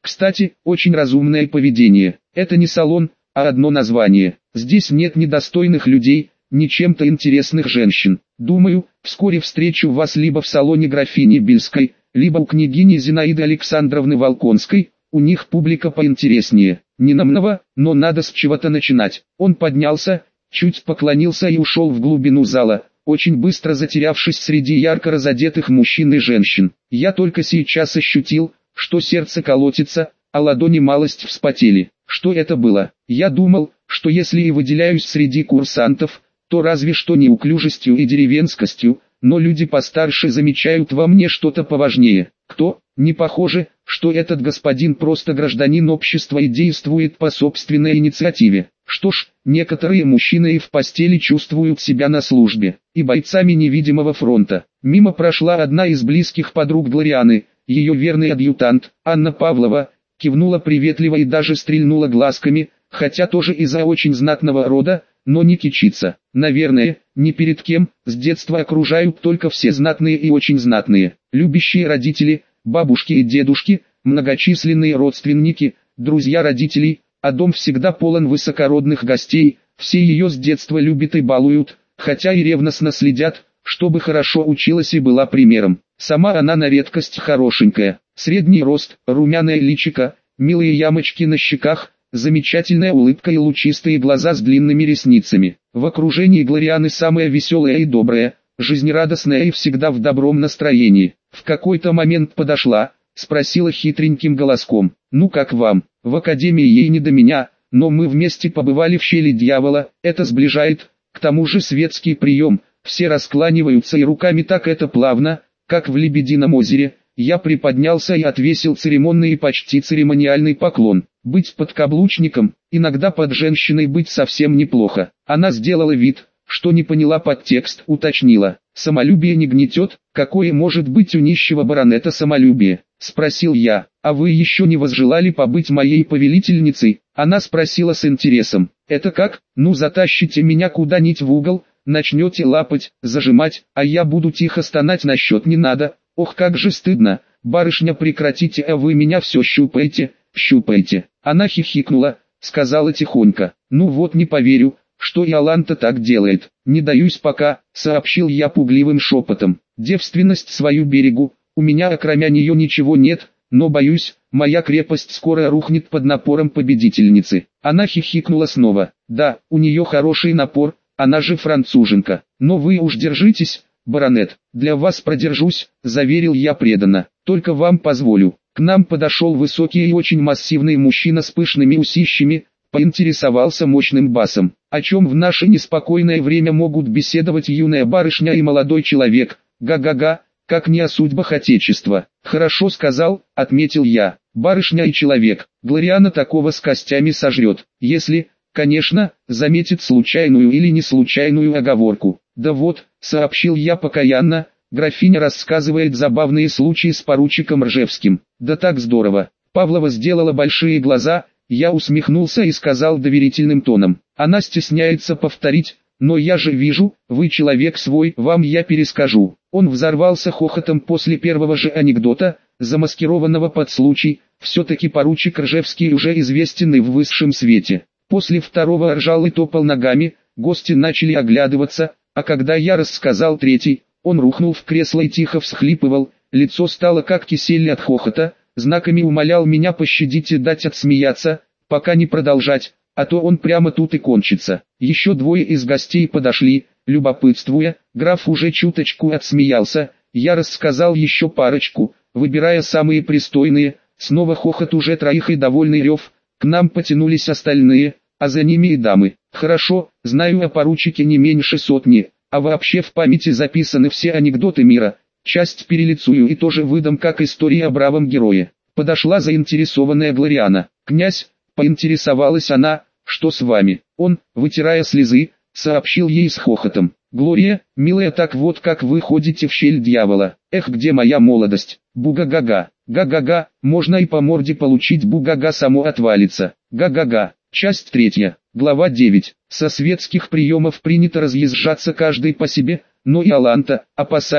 Кстати, очень разумное поведение. Это не салон, а одно название. Здесь нет недостойных людей, ни чем-то интересных женщин. Думаю, вскоре встречу вас либо в салоне графини Бельской, либо у княгини Зинаиды Александровны Волконской, у них публика поинтереснее. Не намного, но надо с чего-то начинать. Он поднялся, чуть поклонился и ушел в глубину зала, очень быстро затерявшись среди ярко разодетых мужчин и женщин. Я только сейчас ощутил, что сердце колотится, а ладони малость вспотели. Что это было? Я думал, что если и выделяюсь среди курсантов, то разве что неуклюжестью и деревенскостью, но люди постарше замечают во мне что-то поважнее. Кто? Не похоже, что этот господин просто гражданин общества и действует по собственной инициативе. Что ж, некоторые мужчины и в постели чувствуют себя на службе, и бойцами невидимого фронта. Мимо прошла одна из близких подруг Глорианы, ее верный адъютант, Анна Павлова, кивнула приветливо и даже стрельнула глазками, хотя тоже из-за очень знатного рода, но не кичится. Наверное, ни перед кем, с детства окружают только все знатные и очень знатные, любящие родители, бабушки и дедушки, многочисленные родственники, друзья родителей, а дом всегда полон высокородных гостей, все ее с детства любят и балуют, хотя и ревностно следят, чтобы хорошо училась и была примером. Сама она на редкость хорошенькая, средний рост, румяное личико, милые ямочки на щеках, замечательная улыбка и лучистые глаза с длинными ресницами. В окружении Глорианы самая веселая и добрая, жизнерадостная и всегда в добром настроении. В какой-то момент подошла, спросила хитреньким голоском: «Ну как вам? В академии ей не до меня, но мы вместе побывали в щели дьявола, это сближает, к тому же светский прием, все раскланиваются и руками так это плавно, как в Лебедином озере». Я приподнялся и отвесил церемонный и почти церемониальный поклон. Быть подкаблучником, иногда под женщиной быть совсем неплохо. Она сделала вид, что не поняла подтекст, уточнила: «Самолюбие не гнетет? Какое может быть у нищего баронета самолюбие?» Спросил я: «А вы еще не возжелали побыть моей повелительницей?» Она спросила с интересом: «Это как? Ну затащите меня куда-нибудь в угол, начнете лапать, зажимать, а я буду тихо стонать насчет не надо. Ох, как же стыдно, барышня, прекратите, а вы меня все щупаете, щупаете». Она хихикнула, сказала тихонько: «Ну вот не поверю, что Иоланта так делает. Не даюсь пока», сообщил я пугливым шепотом. «Девственность свою берегу, у меня окромя нее ничего нет, но боюсь, моя крепость скоро рухнет под напором победительницы». Она хихикнула снова: «Да, у нее хороший напор, она же француженка. Но вы уж держитесь, баронет, для вас продержусь», заверил я преданно. «Только вам позволю». К нам подошел высокий и очень массивный мужчина с пышными усищами, поинтересовался мощным басом: «О чем в наше неспокойное время могут беседовать юная барышня и молодой человек? Га-га-га, как не о судьбах отечества». «Хорошо сказал», отметил я. «Барышня и человек, Глориана такого с костями сожрет, если, конечно, заметит случайную или не случайную оговорку». «Да вот», сообщил я покаянно, графиня рассказывает забавные случаи с поручиком Ржевским. «Да так здорово». Павлова сделала большие глаза, я усмехнулся и сказал доверительным тоном: «Она стесняется повторить, но я же вижу, вы человек свой, вам я перескажу». Он взорвался хохотом после первого же анекдота, замаскированного под случай, все-таки поручик Ржевский уже известен и в высшем свете. После второго ржал и топал ногами, гости начали оглядываться, а когда я рассказал третий, он рухнул в кресло и тихо всхлипывал, лицо стало как кисель от хохота, знаками умолял меня пощадить и дать отсмеяться, пока не продолжать, а то он прямо тут и кончится. Еще двое из гостей подошли, любопытствуя, граф уже чуточку отсмеялся, я рассказал еще парочку, выбирая самые пристойные, снова хохот уже троих и довольный рев, к нам потянулись остальные, а за ними и дамы. Хорошо, знаю о поручике не меньше сотни, а вообще в памяти записаны все анекдоты мира, часть перелицую и тоже выдам как истории о бравом герое. Подошла заинтересованная Глориана. «Князь», поинтересовалась она, «что с вами?» Он, вытирая слезы, сообщил ей с хохотом: «Глория, милая, так вот как вы ходите в щель дьявола. Эх, где моя молодость? Буга-га-га, га-га-га, можно и по морде получить, буга-га само отвалится, га-га-га». Часть 3. Глава 9. Со светских приемов принято разъезжаться каждый по себе, но Иоланта, опасаясь,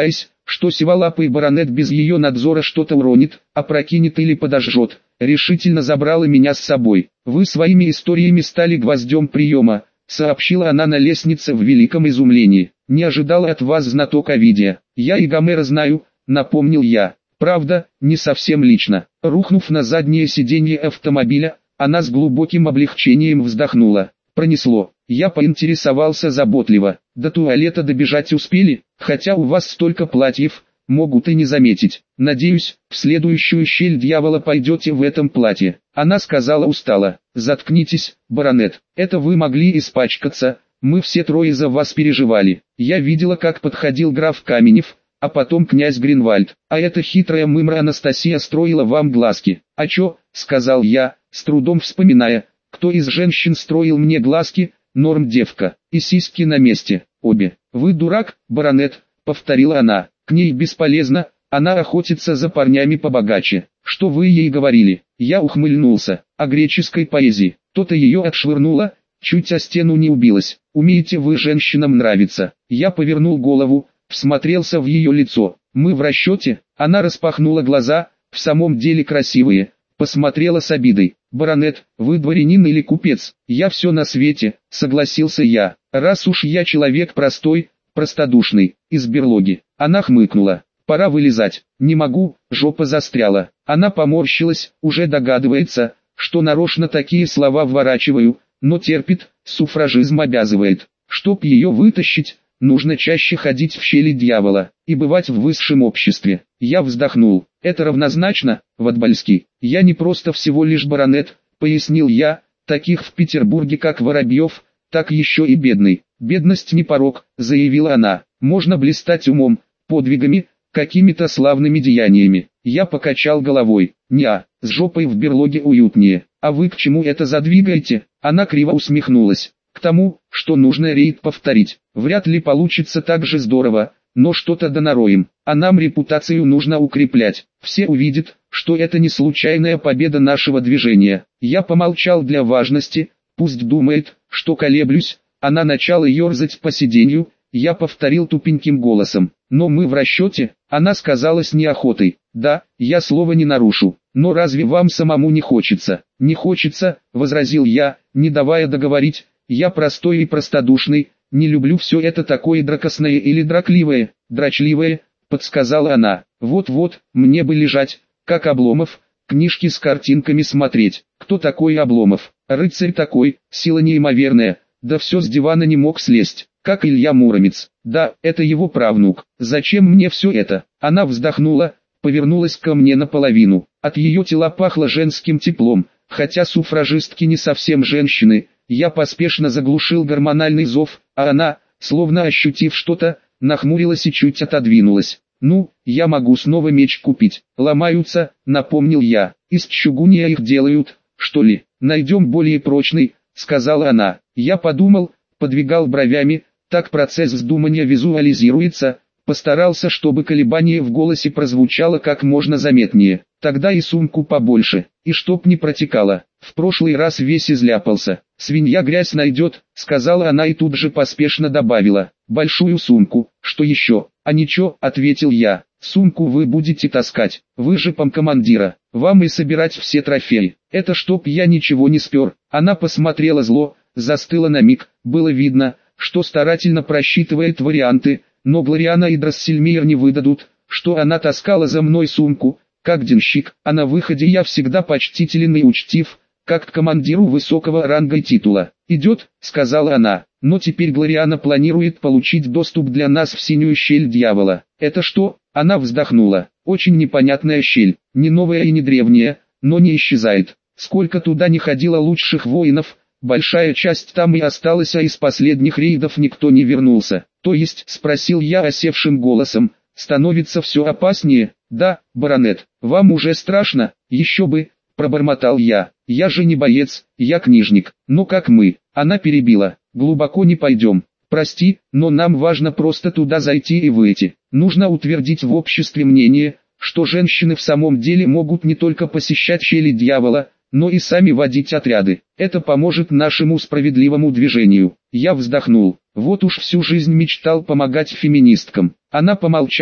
что сиволапый баронет без ее надзора что-то уронит, опрокинет или подожжет, решительно забрала меня с собой. Вы своими историями стали гвоздем приема, сообщила она на лестнице в великом изумлении. Не ожидала от вас знаток Овидия. Я и Гомера знаю, напомнил я. Правда, не совсем лично. Рухнув на заднее сиденье автомобиля, она с глубоким облегчением вздохнула. Пронесло. Я поинтересовался заботливо. До туалета добежать успели, хотя у вас столько платьев, могут и не заметить. Надеюсь, в следующую щель дьявола пойдете в этом платье. Она сказала устало. Заткнитесь, баронет. Это вы могли испачкаться, мы все трое за вас переживали. Я видела, как подходил граф Каменев, а потом князь Гринвальд. А эта хитрая мымра Анастасия строила вам глазки. А чё, сказал я, с трудом вспоминая, кто из женщин строил мне глазки, норм девка, и сиськи на месте, обе. Вы дурак, баронет, повторила она, к ней бесполезно, она охотится за парнями побогаче. Что вы ей говорили? Я ухмыльнулся, о греческой поэзии, то-то ее отшвырнуло, чуть о стену не убилась. Умеете вы женщинам нравиться? Я повернул голову, всмотрелся в ее лицо. Мы в расчете? Она распахнула глаза, в самом деле красивые, посмотрела с обидой. Баронет, вы дворянин или купец? Я все на свете, согласился я. Раз уж я человек простой, простодушный, из берлоги. Она хмыкнула. Пора вылезать. Не могу, жопа застряла. Она поморщилась, уже догадывается, что нарочно такие слова вворачиваю, но терпит, суфражизм обязывает. Чтоб ее вытащить, нужно чаще ходить в щели дьявола и бывать в высшем обществе. Я вздохнул. Это равнозначно, Ватбальский. Я не просто всего лишь баронет, пояснил я, таких в Петербурге как Воробьев, так еще и бедный. Бедность не порок, заявила она. Можно блистать умом, подвигами, какими-то славными деяниями. Я покачал головой. Неа, с жопой в берлоге уютнее. А вы к чему это задвигаете? Она криво усмехнулась. К тому, что нужно рейд повторить. Вряд ли получится так же здорово, но что-то донароем. А нам репутацию нужно укреплять. Все увидят, что это не случайная победа нашего движения. Я помолчал для важности, пусть думает, что колеблюсь. Она начала ерзать по сиденью, я повторил тупеньким голосом. Но мы в расчете, она сказала с неохотой. Да, я слова не нарушу. Но разве вам самому не хочется? Не хочется, возразил я, не давая договорить. Я простой и простодушный, не люблю все это такое дракосное или дрочливое, подсказала она. Вот-вот, мне бы лежать, как Обломов, книжки с картинками смотреть. Кто такой Обломов? Рыцарь такой, сила неимоверная, да все с дивана не мог слезть, как Илья Муромец. Да, это его правнук. Зачем мне все это? Она вздохнула, повернулась ко мне наполовину. От ее тела пахло женским теплом, хотя суфражистки не совсем женщины. Я поспешно заглушил гормональный зов, а она, словно ощутив что-то, нахмурилась и чуть отодвинулась. «Ну, я могу снова меч купить. Ломаются», — напомнил я. «Из чугуния их делают, что ли? Найдем более прочный», — сказала она. Я подумал, подвигал бровями, так процесс вздумания визуализируется, постарался, чтобы колебание в голосе прозвучало как можно заметнее. Тогда и сумку побольше, и чтоб не протекало. В прошлый раз весь изляпался. Свинья грязь найдет, сказала она и тут же поспешно добавила. Большую сумку, что еще? А ничего, ответил я. Сумку вы будете таскать, вы же помкомандира. Вам и собирать все трофеи. Это чтоб я ничего не спер. Она посмотрела зло, застыла на миг. Было видно, что старательно просчитывает варианты, но Глориана и Драссельмейр не выдадут, что она таскала за мной сумку, как денщик, а на выходе я всегда почтителен и учтив, как к командиру высокого ранга и титула. «Идет», — сказала она, — «но теперь Глориана планирует получить доступ для нас в синюю щель дьявола». «Это что?» — она вздохнула. «Очень непонятная щель, не новая и не древняя, но не исчезает. Сколько туда не ходило лучших воинов, большая часть там и осталась, а из последних рейдов никто не вернулся». «То есть?» — спросил я осевшим голосом. «Становится все опаснее?» «Да, баронет, вам уже страшно?» «Еще бы», — пробормотал я. «Я же не боец, я книжник». «Ну как мы?» Она перебила. «Глубоко не пойдем. Прости, но нам важно просто туда зайти и выйти. Нужно утвердить в обществе мнение, что женщины в самом деле могут не только посещать щели дьявола, но и сами водить отряды. Это поможет нашему справедливому движению». Я вздохнул. Вот уж всю жизнь мечтал помогать феминисткам. Она помолчала,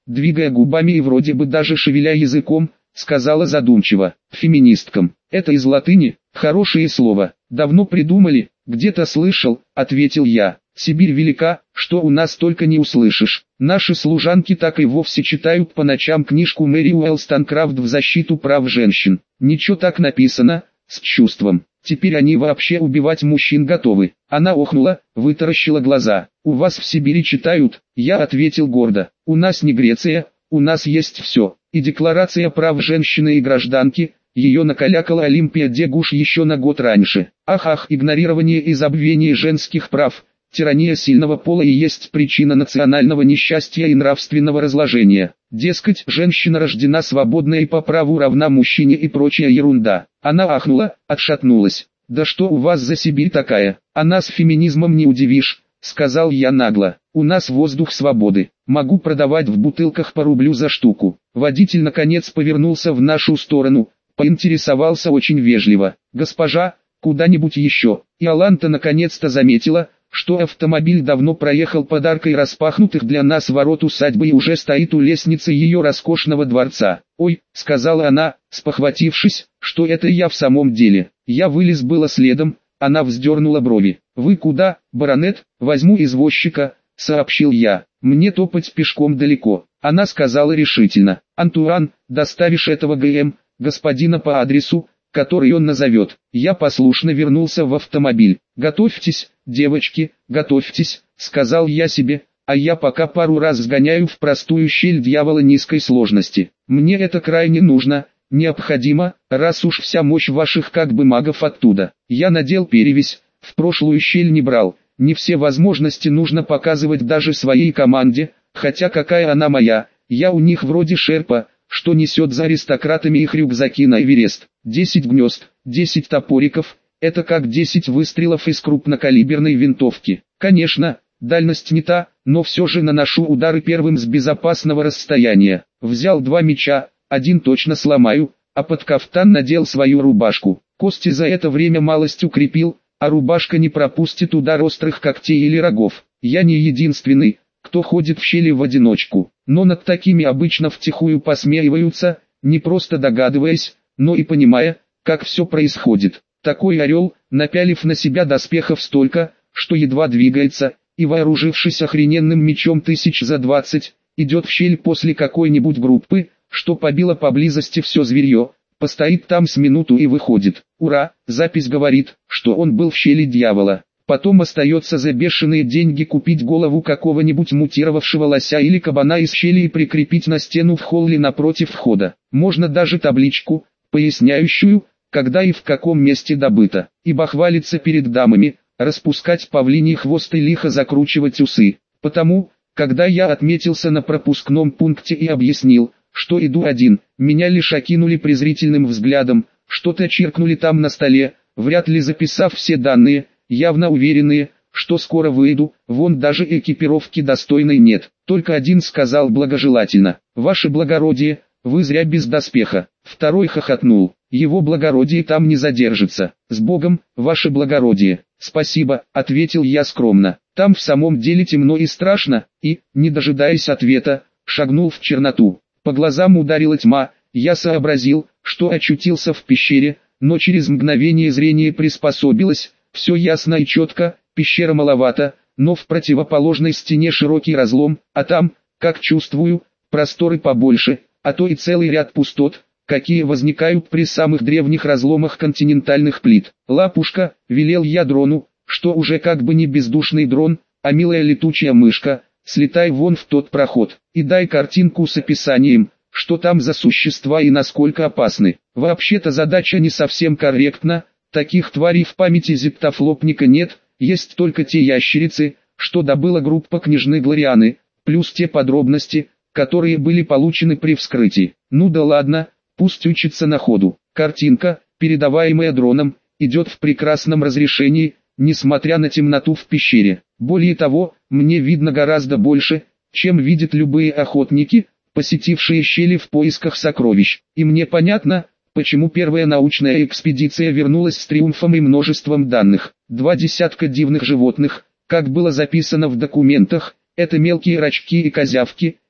двигая губами и вроде бы даже шевеля языком, сказала задумчиво: феминисткам. Это из латыни, хорошее слово. Давно придумали, где-то слышал, ответил я. Сибирь велика, что у нас только не услышишь. Наши служанки так и вовсе читают по ночам книжку Мэри Уэллстонкрафт в защиту прав женщин. Ничего так написано, с чувством. Теперь они вообще убивать мужчин готовы. Она охнула, вытаращила глаза. У вас в Сибири читают? Я ответил гордо. У нас не Греция, у нас есть все. И декларация прав женщины и гражданки. Ее накалякала Олимпия Дегуш еще на год раньше. Ах, игнорирование и забвение женских прав. Тирания сильного пола и есть причина национального несчастья и нравственного разложения. Дескать, женщина рождена свободной и по праву равна мужчине и прочая ерунда. Она ахнула, отшатнулась. «Да что у вас за Сибирь такая? А нас феминизмом не удивишь», — сказал я нагло. «У нас воздух свободы. Могу продавать в бутылках по рублю за штуку». Водитель наконец повернулся в нашу сторону, поинтересовался очень вежливо: «Госпожа, куда-нибудь еще?» И Аланта наконец-то заметила, что автомобиль давно проехал под аркой распахнутых для нас ворот усадьбы и уже стоит у лестницы ее роскошного дворца. «Ой», — сказала она, спохватившись, что это я в самом деле. Я вылез было следом, она вздернула брови. «Вы куда, баронет?» «Возьму извозчика», — сообщил я. «Мне топать пешком далеко». Она сказала решительно: «Антуан, доставишь этого ГМ, господина по адресу, который он назовет». Я послушно вернулся в автомобиль. «Готовьтесь, девочки, готовьтесь», — сказал я себе, а я пока пару раз сгоняю в простую щель дьявола низкой сложности. Мне это крайне нужно, необходимо, раз уж вся мощь ваших как бы магов оттуда. Я надел перевязь, в прошлую щель не брал, не все возможности нужно показывать даже своей команде, хотя какая она моя, я у них вроде шерпа, что несет за аристократами их рюкзаки на Эверест. 10 гнезд, 10 топориков, это как 10 выстрелов из крупнокалиберной винтовки. Конечно, дальность не та, но все же наношу удары первым с безопасного расстояния. Взял 2 меча, один точно сломаю, а под кафтан надел свою рубашку. Кости за это время малость укрепил, а рубашка не пропустит удар острых когтей или рогов. Я не единственный, кто ходит в щели в одиночку, но над такими обычно втихую посмеиваются, не просто догадываясь, но и понимая, как все происходит. Такой орел, напялив на себя доспехов столько, что едва двигается, и вооружившись охрененным мечом 1000 за 20, идет в щель после какой-нибудь группы, что побило поблизости все зверье, постоит там с минуту и выходит. Ура, запись говорит, что он был в щели дьявола. Потом остается за бешеные деньги купить голову какого-нибудь мутировавшего лося или кабана из щели и прикрепить на стену в холле напротив входа. Можно даже табличку, поясняющую, когда и в каком месте добыто. И бахвалиться перед дамами, распускать павлиний хвост и лихо закручивать усы. Потому, когда я отметился на пропускном пункте и объяснил, что иду один, меня лишь окинули презрительным взглядом, что-то чиркнули там на столе, вряд ли записав все данные, явно уверенные, что скоро выйду, вон даже экипировки достойной нет. Только один сказал благожелательно: «Ваше благородие, вы зря без доспеха». Второй хохотнул: «Его благородие там не задержится. С Богом, ваше благородие». «Спасибо», — ответил я скромно. Там в самом деле темно и страшно, и, не дожидаясь ответа, шагнул в черноту. По глазам ударила тьма, я сообразил, что очутился в пещере, но через мгновение зрение приспособилось. Все ясно и четко, пещера маловато, но в противоположной стене широкий разлом, а там, как чувствую, просторы побольше, а то и целый ряд пустот, какие возникают при самых древних разломах континентальных плит. «Лапушка», — велел я дрону, что уже как бы не бездушный дрон, а милая летучая мышка, «слетай вон в тот проход, и дай картинку с описанием, что там за существа и насколько опасны». Вообще-то задача не совсем корректна. Таких тварей в памяти зиптофлопника нет, есть только те ящерицы, что добыла группа княжны Глорианы, плюс те подробности, которые были получены при вскрытии. Ну да ладно, пусть учится на ходу. Картинка, передаваемая дроном, идет в прекрасном разрешении, несмотря на темноту в пещере. Более того, мне видно гораздо больше, чем видят любые охотники, посетившие щели в поисках сокровищ. И мне понятно, почему первая научная экспедиция вернулась с триумфом и множеством данных. 20 дивных животных, как было записано в документах, это мелкие рачки и козявки,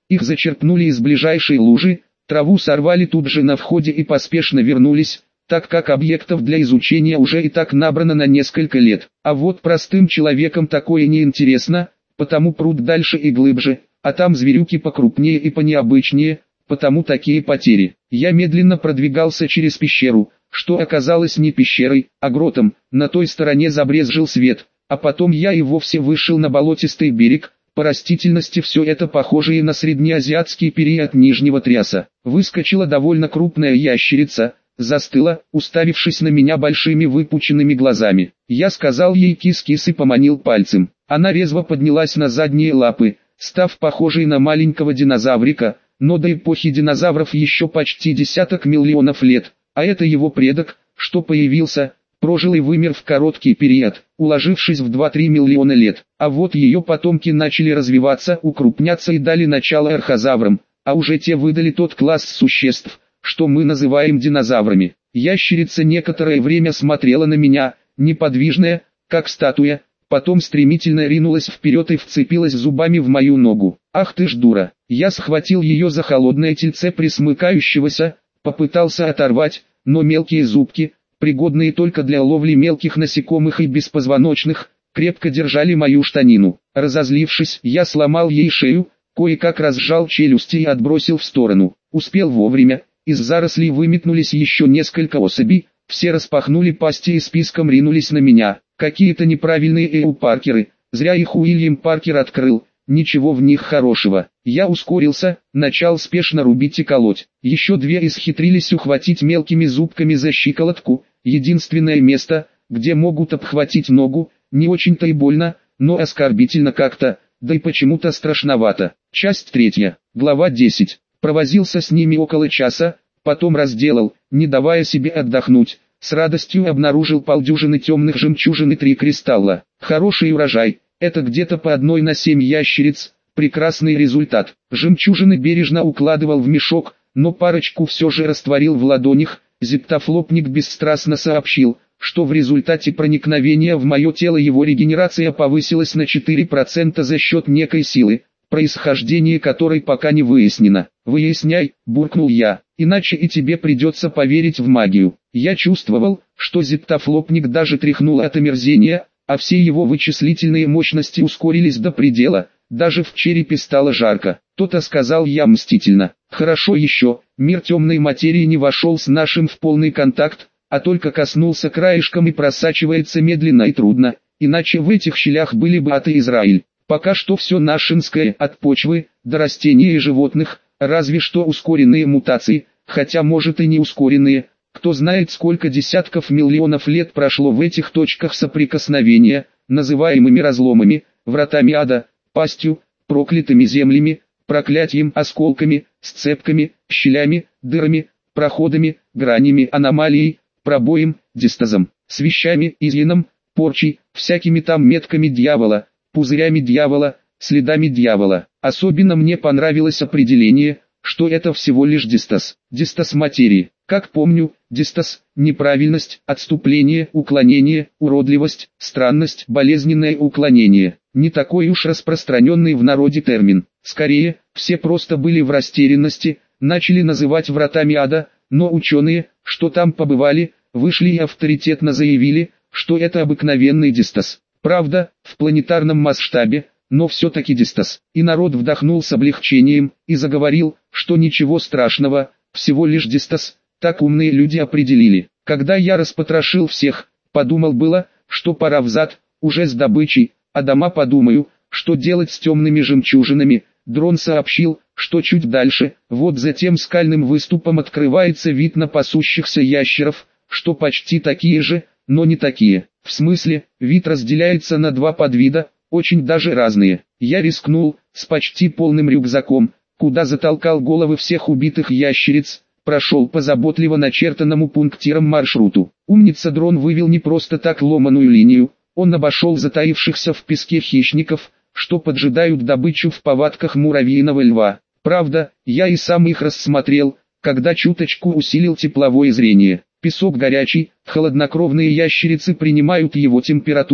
Их зачерпнули из ближайшей лужи, траву сорвали тут же на входе и поспешно вернулись, так как объектов для изучения уже и так набрано на несколько лет. А вот простым человекам такое не интересно, потому прут дальше и глубже, а там зверюки покрупнее и понеобычнее, потому такие потери. Я медленно продвигался через пещеру, что оказалось не пещерой, а гротом. На той стороне забрезжил свет, а потом я и вовсе вышел на болотистый берег. По растительности все это похоже и на среднеазиатский период Нижнего Тряса. Выскочила довольно крупная ящерица, застыла, уставившись на меня большими выпученными глазами. Я сказал ей кис-кис и поманил пальцем. Она резво поднялась на задние лапы, став похожей на маленького динозаврика, но до эпохи динозавров еще почти десяток миллионов лет, а это его предок, что появился, прожил и вымер в короткий период, уложившись в 2-3 миллиона лет. А вот ее потомки начали развиваться, укрупняться и дали начало архозаврам, а уже те выдали тот класс существ, что мы называем динозаврами. Ящерица некоторое время смотрела на меня, неподвижная, как статуя, потом стремительно ринулась вперед и вцепилась зубами в мою ногу. «Ах ты ж дура!» Я схватил ее за холодное тельце присмыкающегося, попытался оторвать, но мелкие зубки, пригодные только для ловли мелких насекомых и беспозвоночных, крепко держали мою штанину. Разозлившись, я сломал ей шею, кое-как разжал челюсти и отбросил в сторону. Успел вовремя, из зарослей выметнулись еще несколько особей, все распахнули пасти и списком ринулись на меня. Какие-то неправильные Паркеры, зря их Уильям Паркер открыл, ничего в них хорошего. Я ускорился, начал спешно рубить и колоть. Еще две исхитрились ухватить мелкими зубками за щиколотку, единственное место, где могут обхватить ногу, не очень-то и больно, но оскорбительно как-то, да и почему-то страшновато. Часть 3, глава 10. Провозился с ними около часа, потом разделал, не давая себе отдохнуть. С радостью обнаружил полдюжины темных жемчужин и 3 кристалла. Хороший урожай, это где-то по 1 на 7 ящериц, прекрасный результат. Жемчужины бережно укладывал в мешок, но парочку все же растворил в ладонях. Зиптофлопник бесстрастно сообщил, что в результате проникновения в мое тело его регенерация повысилась на 4% за счет некой силы, происхождение которой пока не выяснено. «Выясняй», — буркнул я, — «иначе и тебе придется поверить в магию». Я чувствовал, что зиптофлопник даже тряхнул от омерзения, а все его вычислительные мощности ускорились до предела, даже в черепе стало жарко. «То-то», — сказал я мстительно. «Хорошо еще, мир темной материи не вошел с нашим в полный контакт, а только коснулся краешком и просачивается медленно и трудно, иначе в этих щелях были бы ад и Израиль. Пока что все нашинское, от почвы до растений и животных, разве что ускоренные мутации, хотя может и не ускоренные. Кто знает, сколько десятков миллионов лет прошло в этих точках соприкосновения, называемыми разломами, вратами ада, пастью, проклятыми землями, проклятием, осколками, сцепками, щелями, дырами, проходами, гранями, аномалией, пробоем, дистазом, свещами, изъяном, порчей, всякими там метками дьявола, пузырями дьявола, следами дьявола. Особенно мне понравилось определение, что это всего лишь дистаз. Дистаз материи. Как помню, дистаз – неправильность, отступление, уклонение, уродливость, странность, болезненное уклонение. Не такой уж распространенный в народе термин. Скорее, все просто были в растерянности, начали называть вратами ада, но ученые, что там побывали, вышли и авторитетно заявили, что это обыкновенный дистаз. Правда, в планетарном масштабе, но все-таки дистаз. И народ вдохнул с облегчением, и заговорил, что ничего страшного, всего лишь дистаз, так умные люди определили. Когда я распотрошил всех, подумал было, что пора взад, уже с добычей, а дома подумаю, что делать с темными жемчужинами. Дрон сообщил, что чуть дальше, вот за тем скальным выступом открывается вид на пасущихся ящеров, что почти такие же, но не такие. В смысле, вид разделяется на 2 подвида, очень даже разные. Я рискнул, с почти полным рюкзаком, куда затолкал головы всех убитых ящериц, прошел по заботливо начертанному пунктиром маршруту. Умница дрон вывел не просто так ломаную линию, он обошел затаившихся в песке хищников, что поджидают добычу в повадках муравьиного льва. Правда, я и сам их рассмотрел, когда чуточку усилил тепловое зрение. Песок горячий, холоднокровные ящерицы принимают его температуру,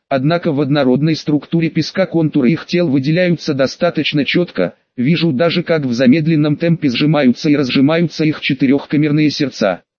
Однако в однородной структуре песка контуры их тел выделяются достаточно четко, вижу даже как в замедленном темпе сжимаются и разжимаются их четырехкамерные сердца.